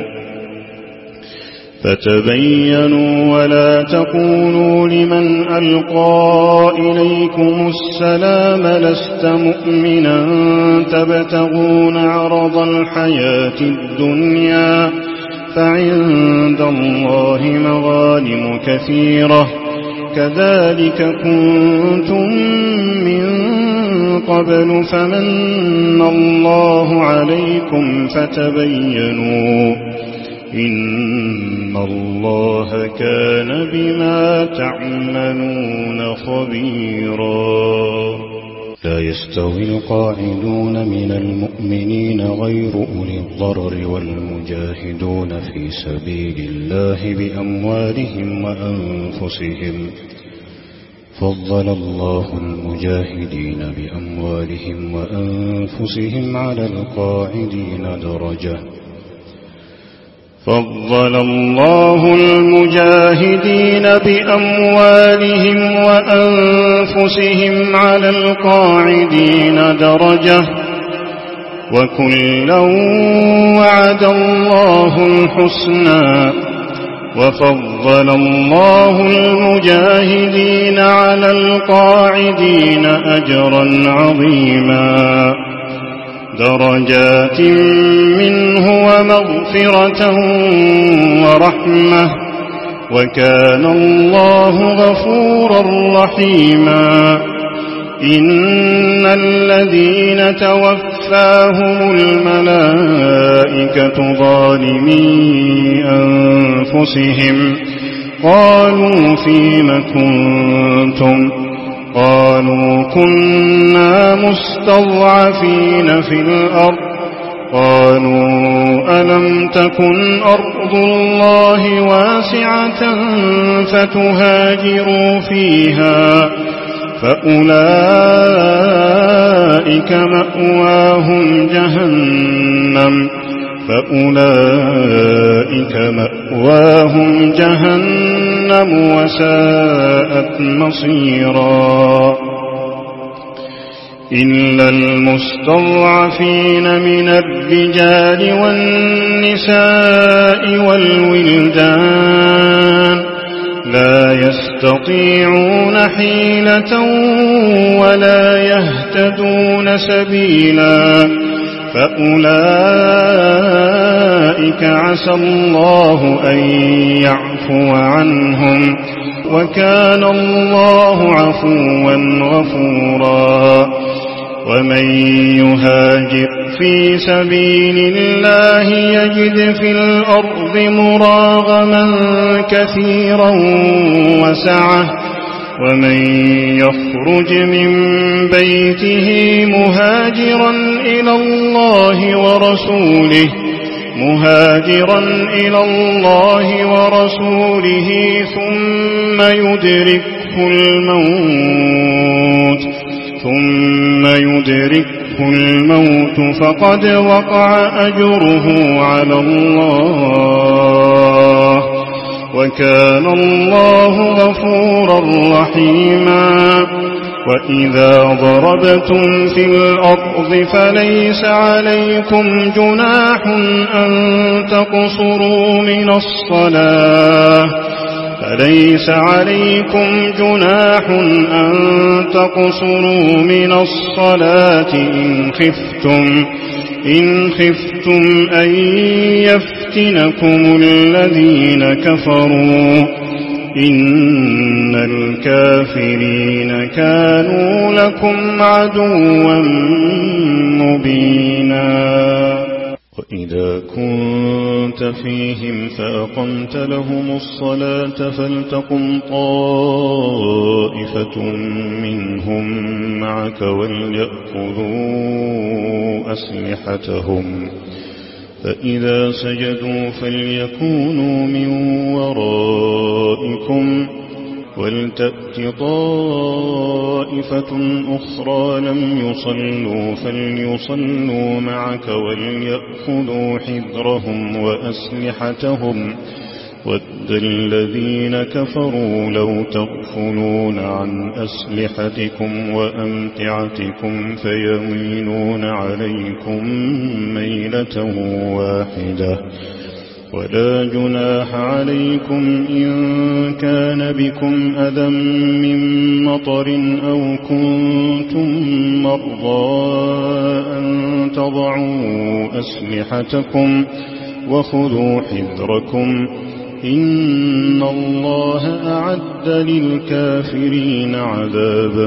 فتبينوا ولا تقولوا لمن ألقى إليكم السلام لست مؤمنا تبتغون عرض الحياة الدنيا فعند الله مغانم كثيرة كذلك كنتم من قبل فمن الله عليكم فتبينوا إن الله كان بما تعملون خبيرا لا يستوي القاعدون من المؤمنين غير أولي الضرر والمجاهدون في سبيل الله بأموالهم وأنفسهم فضل الله المجاهدين بأموالهم وأنفسهم على القاعدين درجة فضل الله المجاهدين بأموالهم وأنفسهم على القاعدين درجة وكلا وعد الله الحسنى وفضل الله المجاهدين على القاعدين أجرا عظيما درجات منه ومغفرة ورحمة وكان الله غفورا رحيما إن الذين توفاهم الملائكة ظالمي أنفسهم قالوا فيم كنتم قالوا كنا مستضعفين في الأرض قالوا ألم تكن أرض الله واسعة فتهاجروا فيها فأولئك مأواهم جهنم فأولئك مأواهم جهنم وساءت مصيرا إلا المستضعفين من الرجال والنساء والولدان لا يستطيعون حيلة ولا يهتدون سبيلا فأولئك عسى الله أن يعفو عنهم وكان الله عفوا غفورا ومن يهاجر في سبيل الله يجد في الأرض مراغما كثيرا وسعة ومن يخرج من بيته مهاجرا إلى الله ورسوله مهاجرا إلى الله ورسوله ثم يدركه الموت ثم يدركه الموت فقد وقع أجره على الله وكان الله غفورا رحيما وإذا ضربتم في الأرض فليس عليكم جناح أن تقصروا من الصلاة فليس عليكم جناح أن تقصروا من الصلاة إن خفتم إن خفتم أن يفتنكم الذين كفروا إن الكافرين كانوا لكم عدوا مبينا وإذا كنت فيهم فأقمت لهم الصلاة فلتقم طائفة منهم معك وليأخذوا أسلحتهم فإذا سجدوا فليكونوا من ورائكم ولتأت طائفة أخرى لم يصلوا فليصلوا معك وليأخذوا حذرهم وأسلحتهم ود الذين كفروا لو تغفلون عن أسلحتكم وأمتعتكم فيميلون عليكم ميلة واحدة ولا جناح عليكم إن كان بكم أذى من مطر أو كنتم مرضى أن تضعوا أسلحتكم وخذوا حذركم إن الله أعد للكافرين عذابا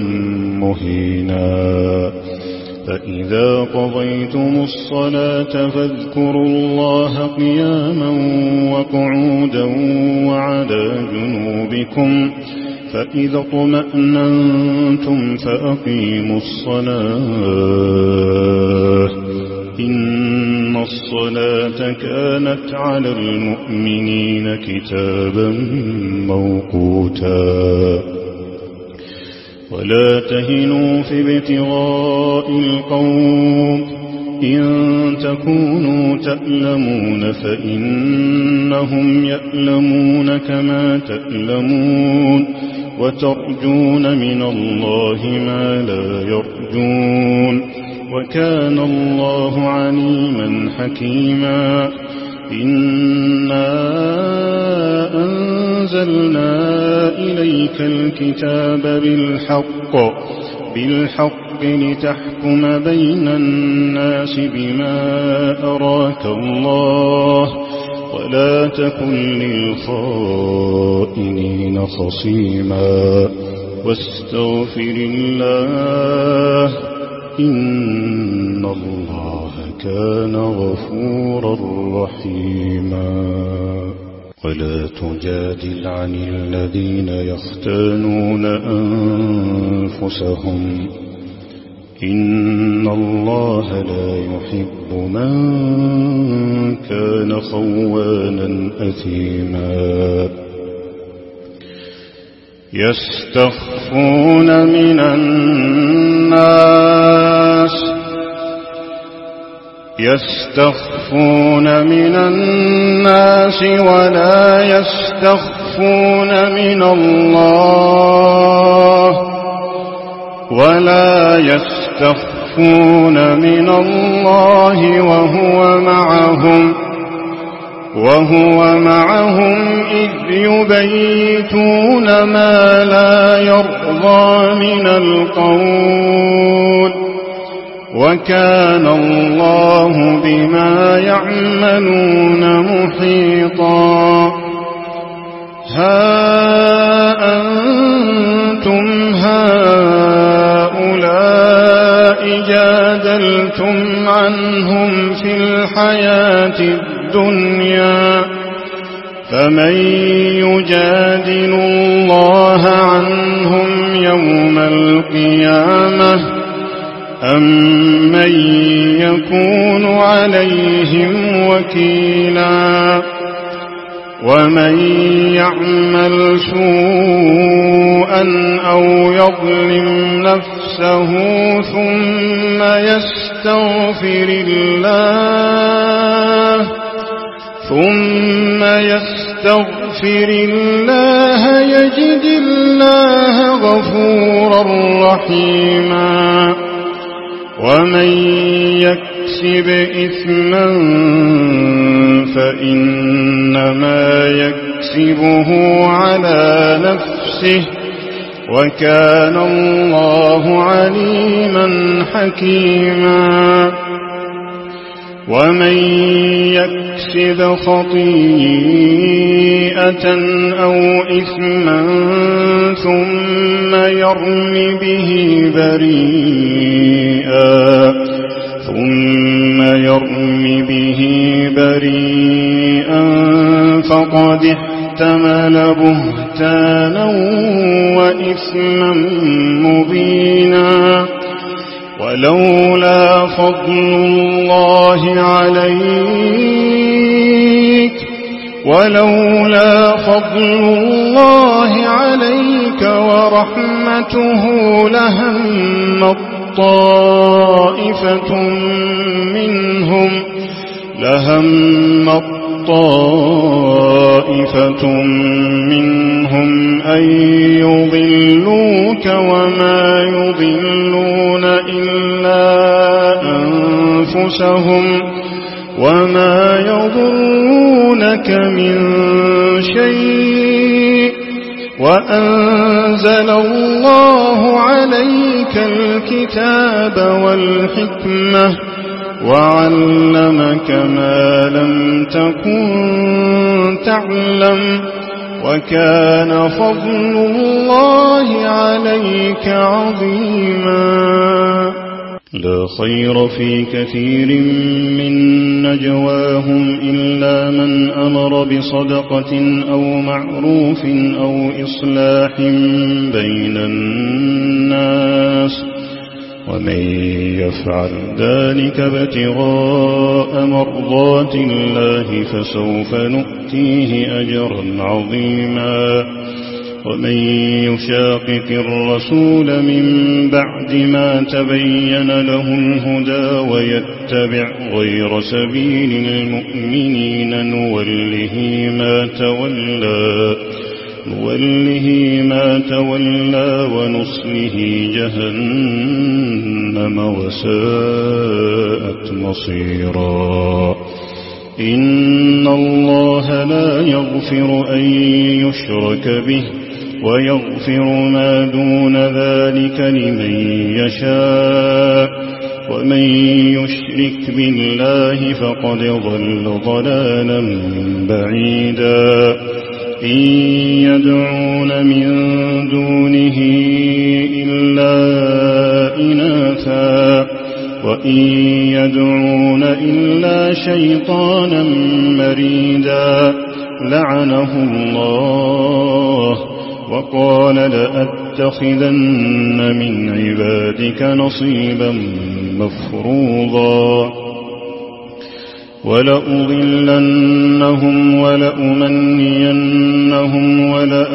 مهينا فإذا قضيتم الصلاة فاذكروا الله قياما وقعودا وعلى جنوبكم فإذا اطمأننتم فأقيموا الصلاة إن الصلاة كانت على المؤمنين كتابا موقوتا ولا تهنوا في ابتغاء القوم إن تكونوا تألمون فإنهم يألمون كما تألمون وترجون من الله ما لا يرجون وكان الله عليما حكيما إنا أنزلنا إليك الكتاب بالحق بالحق لتحكم بين الناس بما أراك الله ولا تكن للخائنين خصيما واستغفر الله إن الله كان غفورا رحيما ولا تجادل عن الذين يختانون أنفسهم إن الله لا يحب من كان خوانا أثيما يستخفون من الناس يستخفون من الناس ولا يستخفون من الله ولا يستخفون من الله وهو معهم وهو معهم إذ يبيتون ما لا يرضى من القول وكان الله بما يعملون محيطا ها أنتم هؤلاء عنهم في الحياة الدنيا فمن يجادل الله عنهم يوم القيامة أم من يكون عليهم وكيلا ومن يعمل سوءا أو يظلم نفسه ثم يستغفر الله ثم يستغفر الله يجد الله غفورا رحيما ومن يكسب إثما فإنما يكسبه على نفسه وكان الله عليما حكيما ومن يكسب خطيئة أو إثما ثم يرم به بريئا ثم يرم به بريئا فقد احتمل بهتانا وإثما مبينا ولولا فضل الله عليك ولولا فضل الله عليك ورحمته لهم طائفة منهم لهم طائفة منهم أن يضلوك وما يضلون إلا أنفسهم وما يضرونك من شيء وأنزل الله عليك الكتاب والحكمة وعلمك ما لم تكن تعلم وكان فضل الله عليك عظيما لا خير في كثير من نجواهم إلا من أمر بصدقة أو معروف أو إصلاح بين الناس ومن يفعل ذلك ابتغاء مرضات الله فسوف نؤتيه أجرا عظيما ومن يشاقق الرسول من بعد ما تبين له الهدى ويتبع غير سبيل المؤمنين نوله ما تولى نوله ما تولى ونصله جهنم وساءت مصيرا إن الله لا يغفر أن يشرك به ويغفر ما دون ذلك لمن يشاء ومن يشرك بالله فقد ضل ضلالا بعيدا إن يدعون من دونه إلا إناثا وإن يدعون إلا شيطانا مريدا لعنه الله وقال لأتخذن من عبادك نصيبا مفروضا ولأضلنهم ولأمنينهم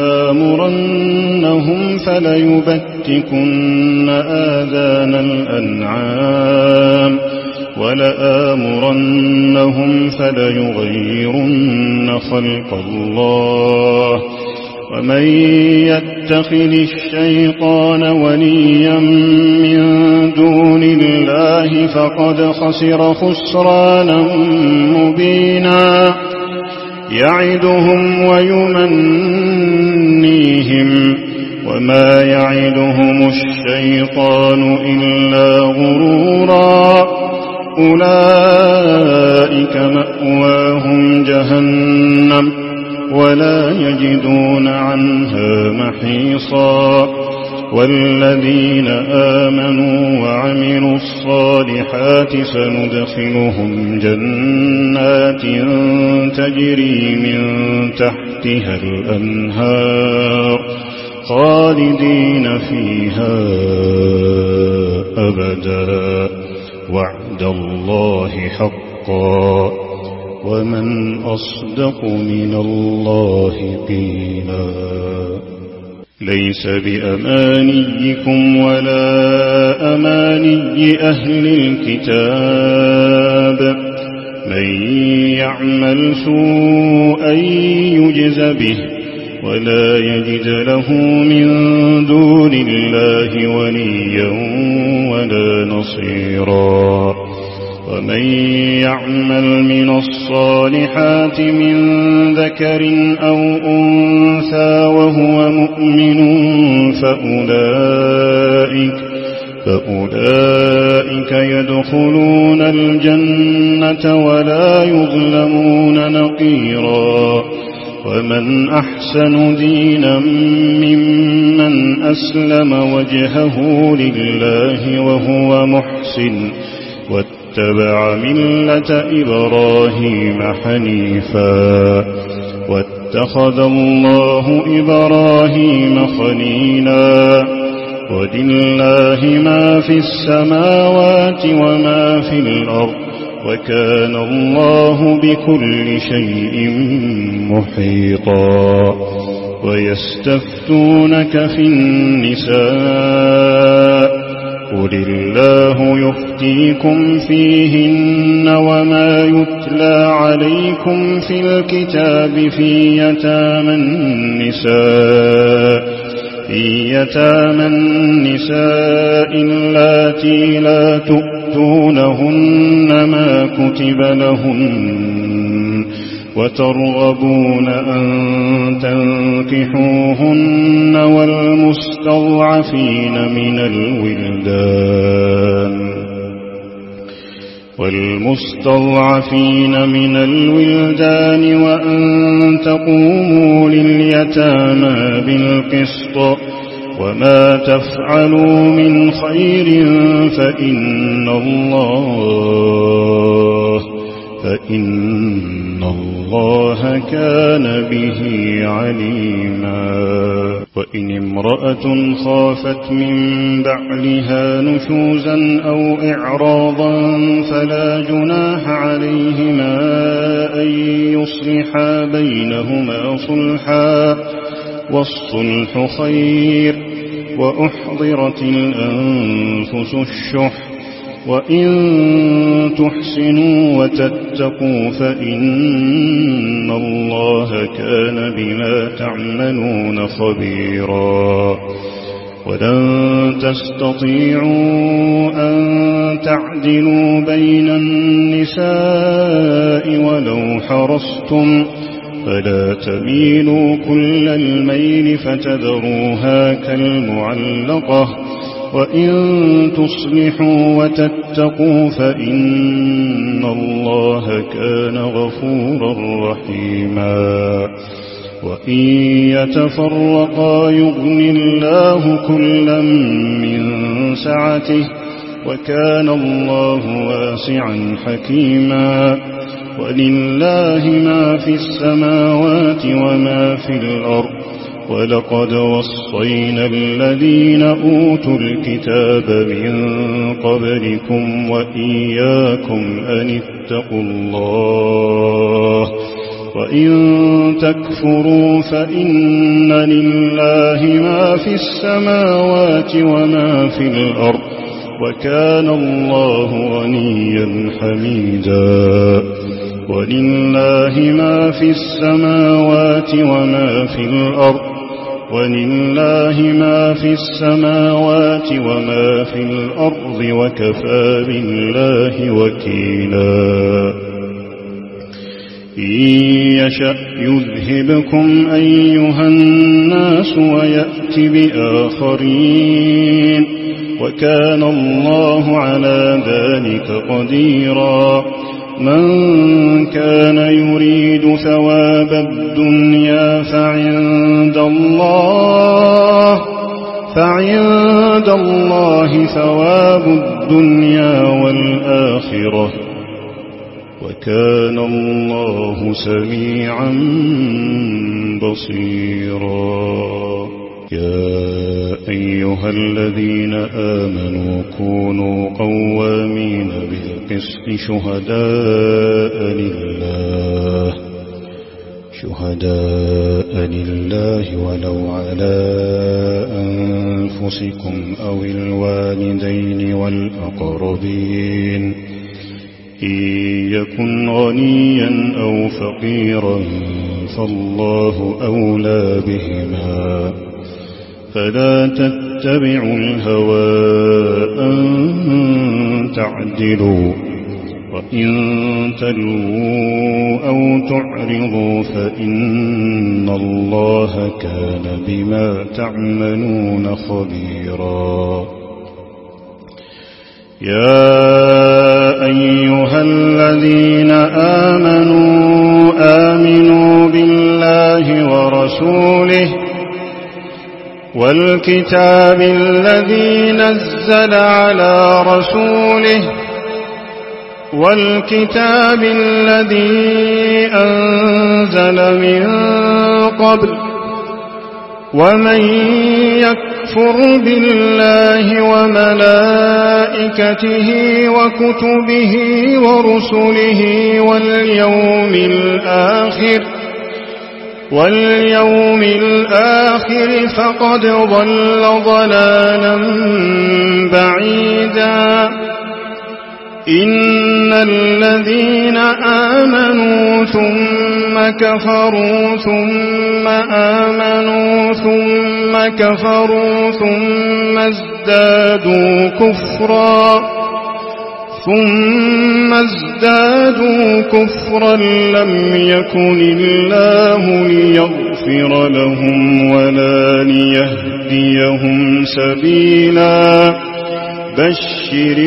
ولآمرنهم فليبتكن آذان الأنعام ولآمرنهم فليغيرن خلق الله ومن يتخذ الشيطان وليا من دون الله فقد خسر خسرانا مبينا يعدهم ويمنيهم وما يعدهم الشيطان إلا غرورا أولئك مأواهم جهنم ولا يجدون عنها محيصا والذين آمنوا وعملوا الصالحات سندخلهم جنات تجري من تحتها الأنهار خالدين فيها أبدا وعد الله حقا ومن أصدق من الله قيلا ليس بأمانيكم ولا أماني أهل الكتاب من يعمل سوءا يجز به ولا يجد له من دون الله وليا ولا نصيرا ومن يعمل من الصالحات من ذكر أو أنثى وهو مؤمن فأولئك, فأولئك يدخلون الجنة ولا يظلمون نقيرا ومن أحسن دينا ممن أسلم وجهه لله وهو محسن واتبع ملة إبراهيم حنيفا واتخذ الله إبراهيم خليلا ولله ما في السماوات وما في الأرض وكان الله بكل شيء محيطا ويستفتونك في النساء قل الله يفتيكم فيهن وما يتلى عليكم في الكتاب في يتامى النساء في يتامى النساء اللاتي لا تؤتونهن ما كتب لهن وترغبون أن تنكحوهن والمستضعفين من الولدان والمستضعفين من الولدان وأن تقوموا لليتامى بالقسط وما تفعلوا من خير فإن الله فإن الله كان به عليما وإن امرأة خافت من بعلها نشوزا أو إعراضا فلا جناح عليهما أن يصلحا بينهما صلحا والصلح خير وأحضرت الأنفس الشح وإن تحسنوا وتتقوا فإن الله كان بما تعملون خبيرا ولن تستطيعوا أن تعدلوا بين النساء ولو حرصتم فلا تميلوا كل الميل فتذروها كالمعلقة وإن تصلحوا وتتقوا فإن الله كان غفورا رحيما وإن يتفرقا يغن الله كلا من سعته وكان الله واسعا حكيما ولله ما في السماوات وما في الأرض ولقد وصينا الذين أوتوا الكتاب من قبلكم وإياكم أن اتقوا الله وإن تكفروا فإن لله ما في السماوات وما في الأرض وكان الله غنيا حميدا ولله ما في السماوات وما في الأرض ولله ما في السماوات وما في الأرض وكفى بالله وكيلا إن يشأ يذهبكم أيها الناس ويأت بآخرين وكان الله على ذلك قديرا من كان يريد ثواب الدنيا فعند الله فعند الله ثواب الدنيا والآخرة وكان الله سميعا بصيرا يا أيها الذين آمنوا كونوا قوامين بالقسط شهداء لله شهداء لله ولو على أنفسكم أو الوالدين والأقربين إن يكن غنيا أو فقيرا فالله أولى بهما فلا تتبعوا الهوى أن تعدلوا وإن تلووا أو تعرضوا فإن الله كان بما تعملون خبيرا يا أيها الذين آمنوا آمنوا بالله ورسوله والكتاب الذي نزل على رسوله والكتاب الذي أنزل من قبل ومن يكفر بالله وملائكته وكتبه ورسله واليوم الآخر واليوم الآخر فقد ضل ضلالا بعيدا إن الذين آمنوا ثم كفروا ثم آمنوا ثم كفروا ثم ازدادوا كفرا ثم ازدادوا كفرا لم يكن الله ليغفر لهم ولا ليهديهم سبيلا بشر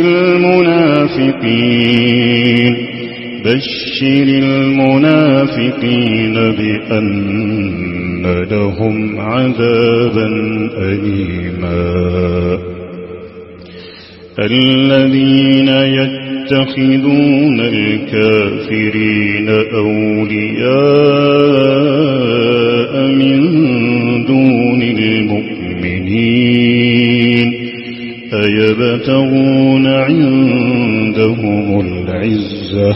المنافقين بشر المنافقين بأن لهم عذابا أليما الذين يتخذون الكافرين أولياء من دون المؤمنين أيبتغون عندهم العزة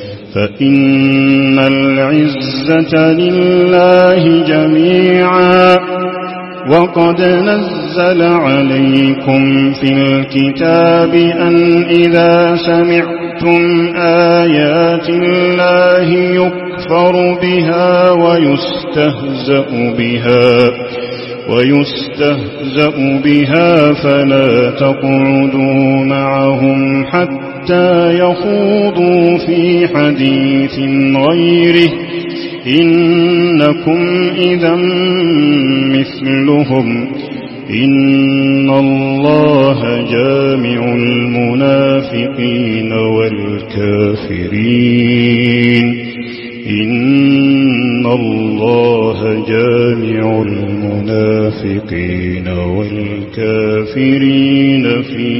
فإن العزة لله جميعا وقد نزل عليكم في الكتاب أن إذا سمعتم آيات الله يكفر بها ويستهزأ بها ويستهزأ بها فلا تقعدوا معهم حتى يخوضوا في حديث غيره إنكم إذا مثلهم إن الله جامع المنافقين والكافرين إن الله جامع المنافقين والكافرين في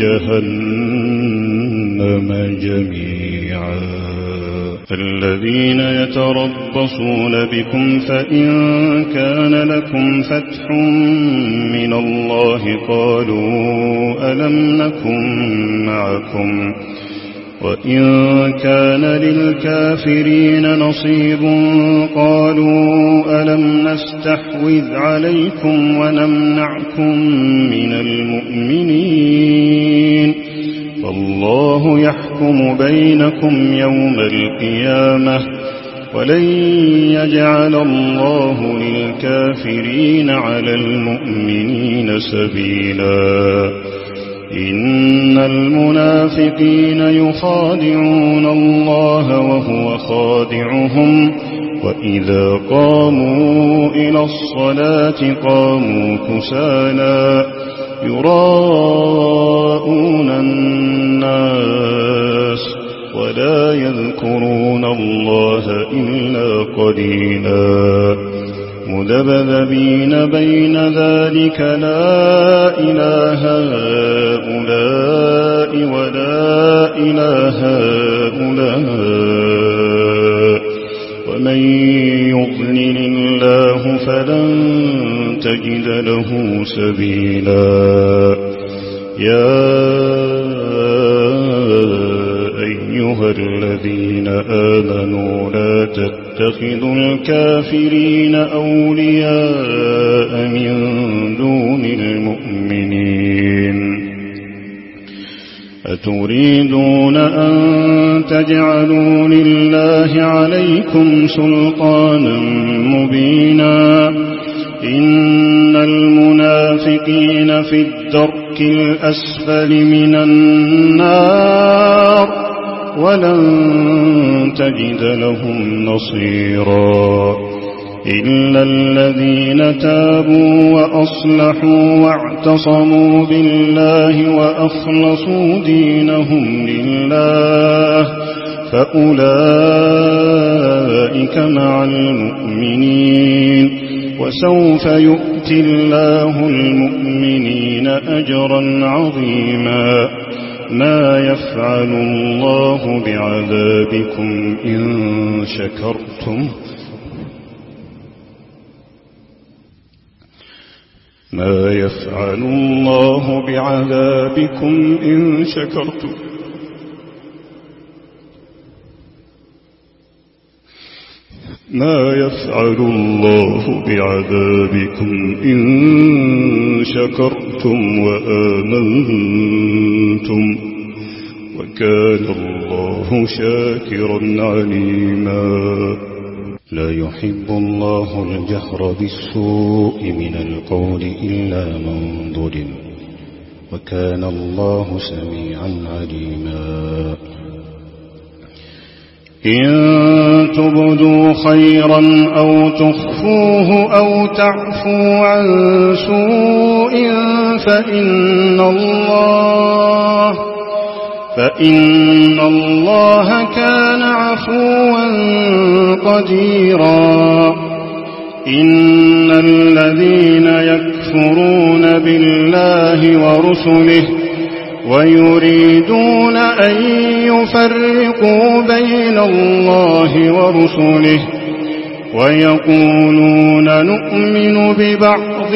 جهنم جميعا الذين يتربصون بكم فإن كان لكم فتح من الله قالوا ألم نكن معكم وإن كان للكافرين نصيب قالوا ألم نستحوذ عليكم ونمنعكم من المؤمنين فالله يحكم بينكم يوم القيامة ولن يجعل الله للكافرين على المؤمنين سبيلا إن المنافقين يخادعون الله وهو خادعهم وإذا قاموا إلى الصلاة قاموا كسالى يراءون الناس ولا يذكرون الله إلا قليلا مذبذبين بين ذلك لا إله هؤلاء ولا إله هؤلاء ومن يضلل الله فلن تجد له سبيلا يا أيها الذين آمنوا لا تتخذوا الكافرين أولياء من دون المؤمنين أتريدون أن تجعلوا لله عليكم سلطانا مبينا إن المنافقين في الدرك الأسفل من النار ولن تجد لهم نصيرا إلا الذين تابوا وأصلحوا واعتصموا بالله وأخلصوا دينهم لله فأولئك مع المؤمنين وسوف يؤتي الله المؤمنين أجرا عظيما ما يفعل الله بعذابكم إن شكرتم ما يفعل الله بعذابكم إن شكرتم ما يفعل الله بعذابكم إن شكرتم وآمنتم وكان الله شاكرا عليما لا يحب الله الجهر بالسوء من القول إلا من ظلم وكان الله سميعا عليما إن تبدوا خيرا أو تخفوه أو تعفوا عن سوء فإن الله فإن الله كان عفوا قديرا إن الذين يكفرون بالله ورسله ويريدون أن يفرقوا بين الله ورسله ويقولون نؤمن ببعض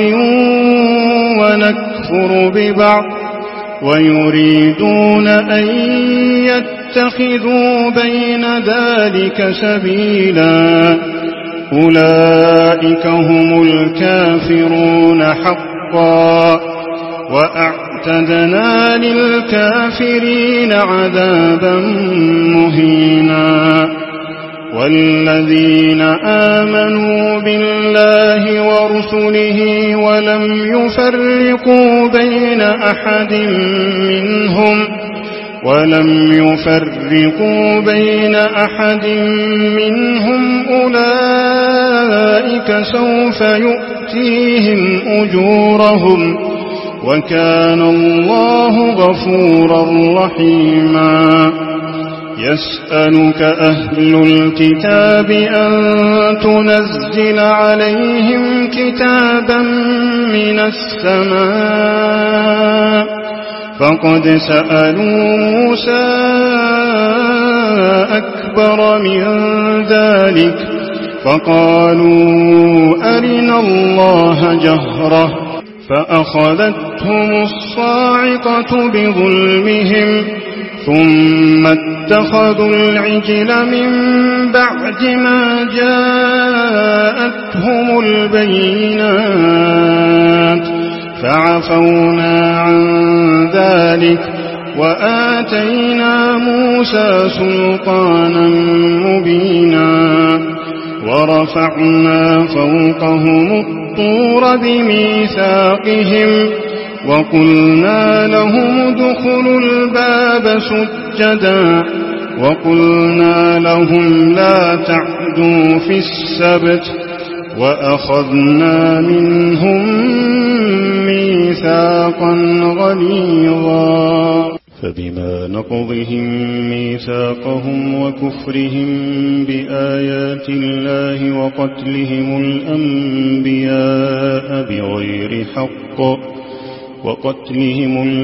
ونكفر ببعض ويريدون أن يتخذوا بين ذلك سبيلا أولئك هم الكافرون حقا وأعتدنا للكافرين عذابا مهينا والذين آمنوا بالله ورسله ولم يفرقوا بين أحد منهم ولم يفرقوا بين أحد منهم أولئك سوف يؤتيهم أجورهم وكان الله غفورا رحيما يسألك أهل الكتاب أن تنزل عليهم كتابا من السماء فقد سألوا موسى أكبر من ذلك فقالوا أرنا الله جهرة فأخذتهم الصاعقة بظلمهم ثم اتخذوا العجل من بعد ما جاءتهم البينات فعفونا عن ذلك وآتينا موسى سلطانا مبينا ورفعنا فوقهم الطور بميثاقهم وقلنا لهم ادخلوا الباب سجدا وقلنا لهم لا تعدوا في السبت وأخذنا منهم ميثاقا غليظا فبما نقضهم ميثاقهم وكفرهم بآيات الله وقتلهم الأنبياء بغير حق وقتلهم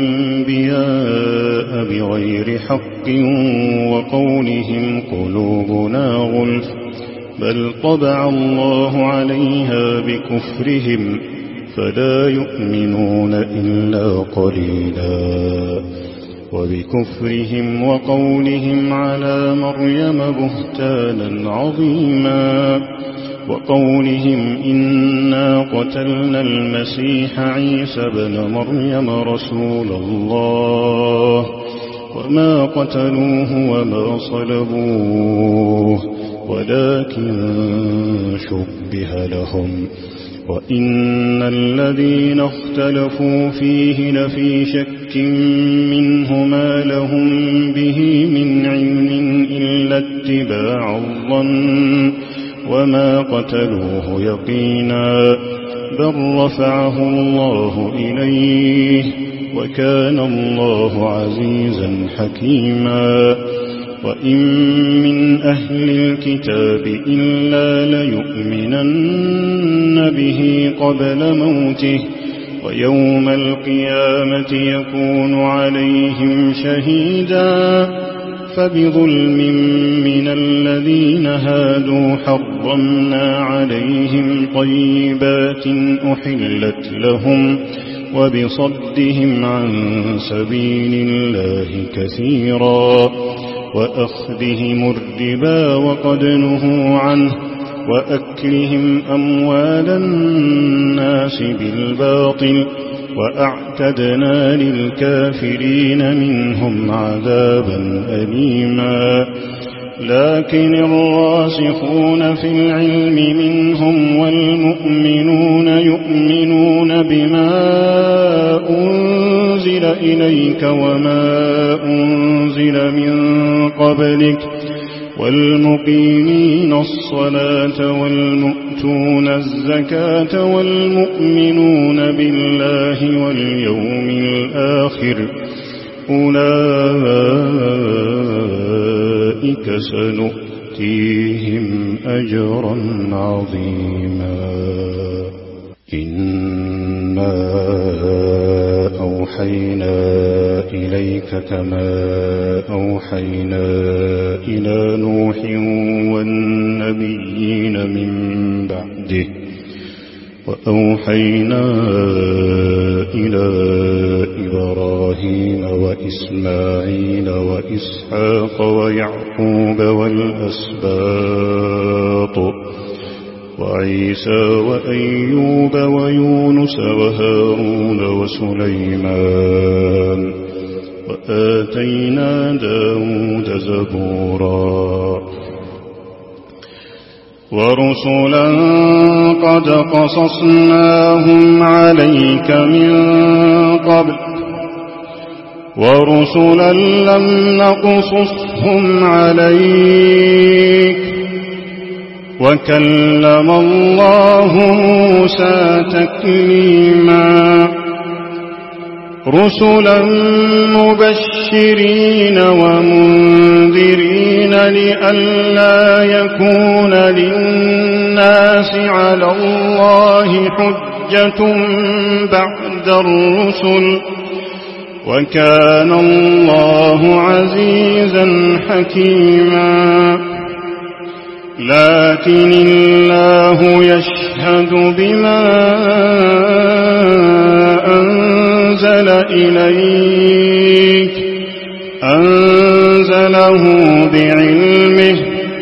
الأنبياء بغير حق وقولهم قلوبنا غلف بل طبع الله عليها بكفرهم فلا يؤمنون إلا قليلا وبكفرهم وقولهم على مريم بهتانا عظيما وقولهم إنا قتلنا المسيح عيسى بن مريم رسول الله وما قتلوه وما صلبوه ولكن شبه لهم وإن الذين اختلفوا فيه لفي شك منه ما لهم به من علم إلا اتباع الظن وما قتلوه يقينا بل رفعه الله إليه وكان الله عزيزا حكيما وإن من أهل الكتاب إلا ليؤمنن به قبل موته ويوم القيامة يكون عليهم شهيدا فبظلم من الذين هادوا حرمنا عليهم طيبات أحلت لهم وبصدهم عن سبيل الله كثيرا وأخذهم الربا وقد نهوا عنه وأكلهم أموال الناس بالباطل وأعتدنا للكافرين منهم عذابا أليما لكن الراسخون في العلم منهم والمؤمنون يؤمنون بما أنزل إليك وما أنزل من قبلك والمقيمين الصلاة والمؤتون الزكاة والمؤمنون بالله واليوم الآخر أولئك سنؤتيهم أجرا عظيما إنا أوحينا إليك كما أوحينا إلى نوح والنبيين من بعده وأوحينا إلى إبراهيم وإسماعيل وإسحاق ويعقوب والأسباط وعيسى وأيوب ويونس وهارون وسليمان وآتينا داود زبورا ورسلا قد قصصناهم عليك من قبل ورسلا لم نقصصهم عليك وكلم الله موسى تكليما رسلا مبشرين ومنذرين لئلا يكون للناس على الله حجة بعد الرسل وكان الله عزيزا حكيما لكن الله يشهد بما أنزل إليك أنزله بعلمه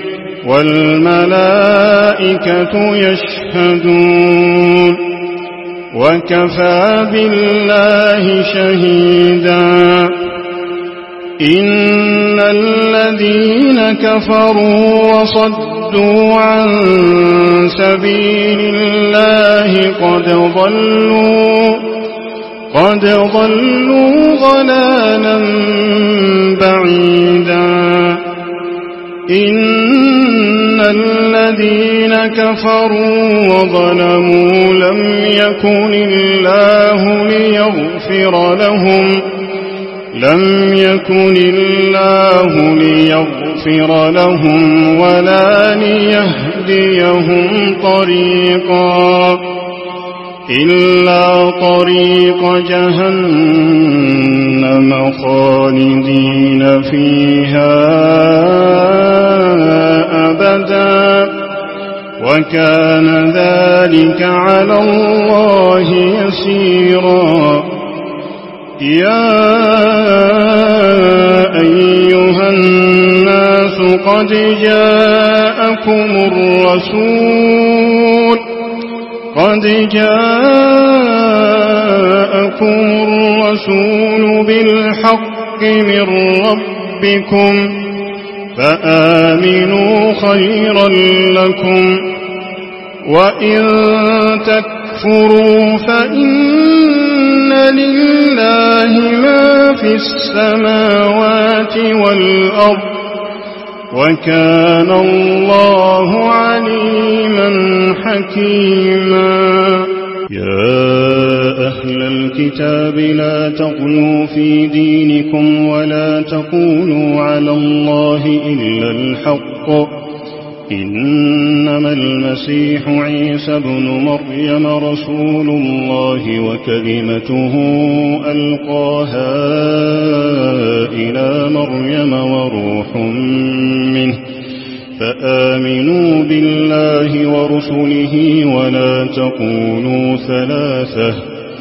والملائكة يشهدون وكفى بالله شهيدا إن الذين كفروا وصدوا عن سبيل الله قد ضلوا قد ضلوا ضلالا بعيدا إن الذين كفروا وظلموا لم يكن الله ليغفر لهم لم يكن الله ليغفر لهم ولا ليهديهم طريقا إلا طريق جهنم خالدين فيها أبدا وكان ذلك على الله يسيرا. يا أيها الناس قد جاءكم الرسول قد جاءكم الرسول بالحق من ربكم فآمنوا خيرا لكم وإن تكفروا فإن لله ما في السماوات والأرض وكان الله عليما حكيما. يا أهل الكتاب لا تغلوا في دينكم ولا تقولوا على الله إلا الحق إنما المسيح عيسى ابن مريم رسول الله وكلمته ألقاها إلى مريم وروح منه فآمنوا بالله ورسله ولا تقولوا ثلاثة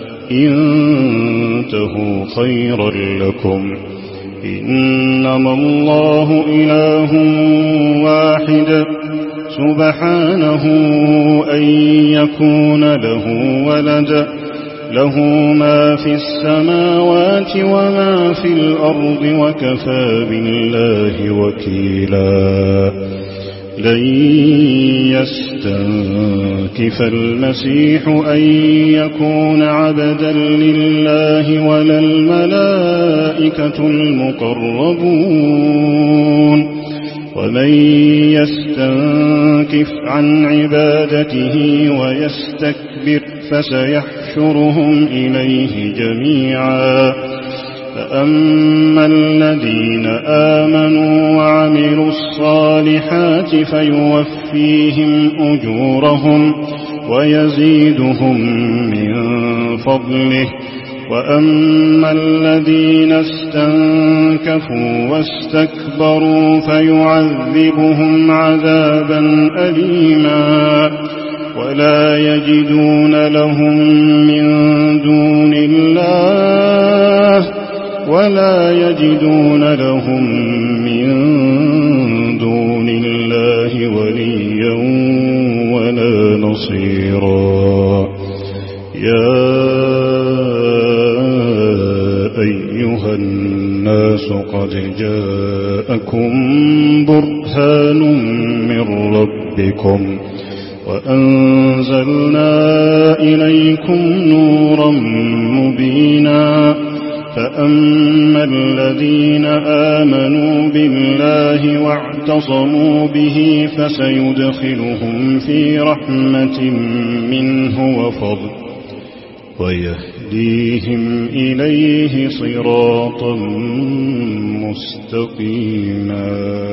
انتهوا خيرا لكم إنما الله إله واحد سبحانه أن يكون له ولد له ما في السماوات وما في الأرض وكفى بالله وكيلا. لن يستنكف المسيح أن يكون عبدا لله ولا الملائكة المقربون ومن يستنكف عن عبادته ويستكبر فسيحشرهم إليه جميعا. فأما الذين آمنوا وعملوا الصالحات فيوفيهم أجورهم ويزيدهم من فضله وأما الذين استنكفوا واستكبروا فيعذبهم عذابا أليما ولا يجدون لهم من دون الله ولا يجدون لهم من دون الله وليا ولا نصيرا. يا أيها الناس قد جاءكم برهان من ربكم وأنزلنا إليكم نورا مبينا. فأما الذين آمنوا بالله واعتصموا به فسيدخلهم في رحمة منه وفضل ويهديهم إليه صراطا مستقيما.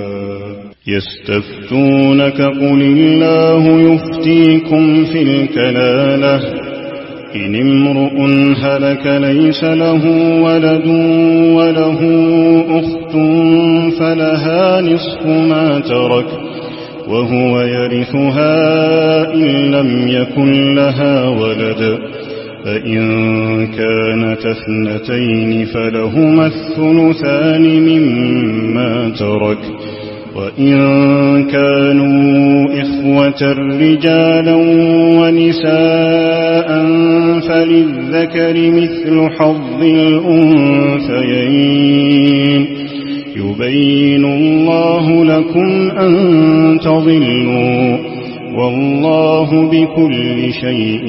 يستفتونك قل الله يفتيكم في الكلالة إن امرؤ هلك ليس له ولد وله أخت فلها نصف ما ترك وهو يرثها إن لم يكن لها ولد فإن كانت اثنتين فلهما الثلثان مما ترك وإن كانوا إخوة رجالا ونساء فللذكر مثل حظ الأنثيين يبين الله لكم أن تضلوا والله بكل شيء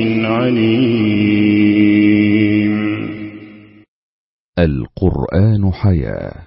عليم. القرآن حياة.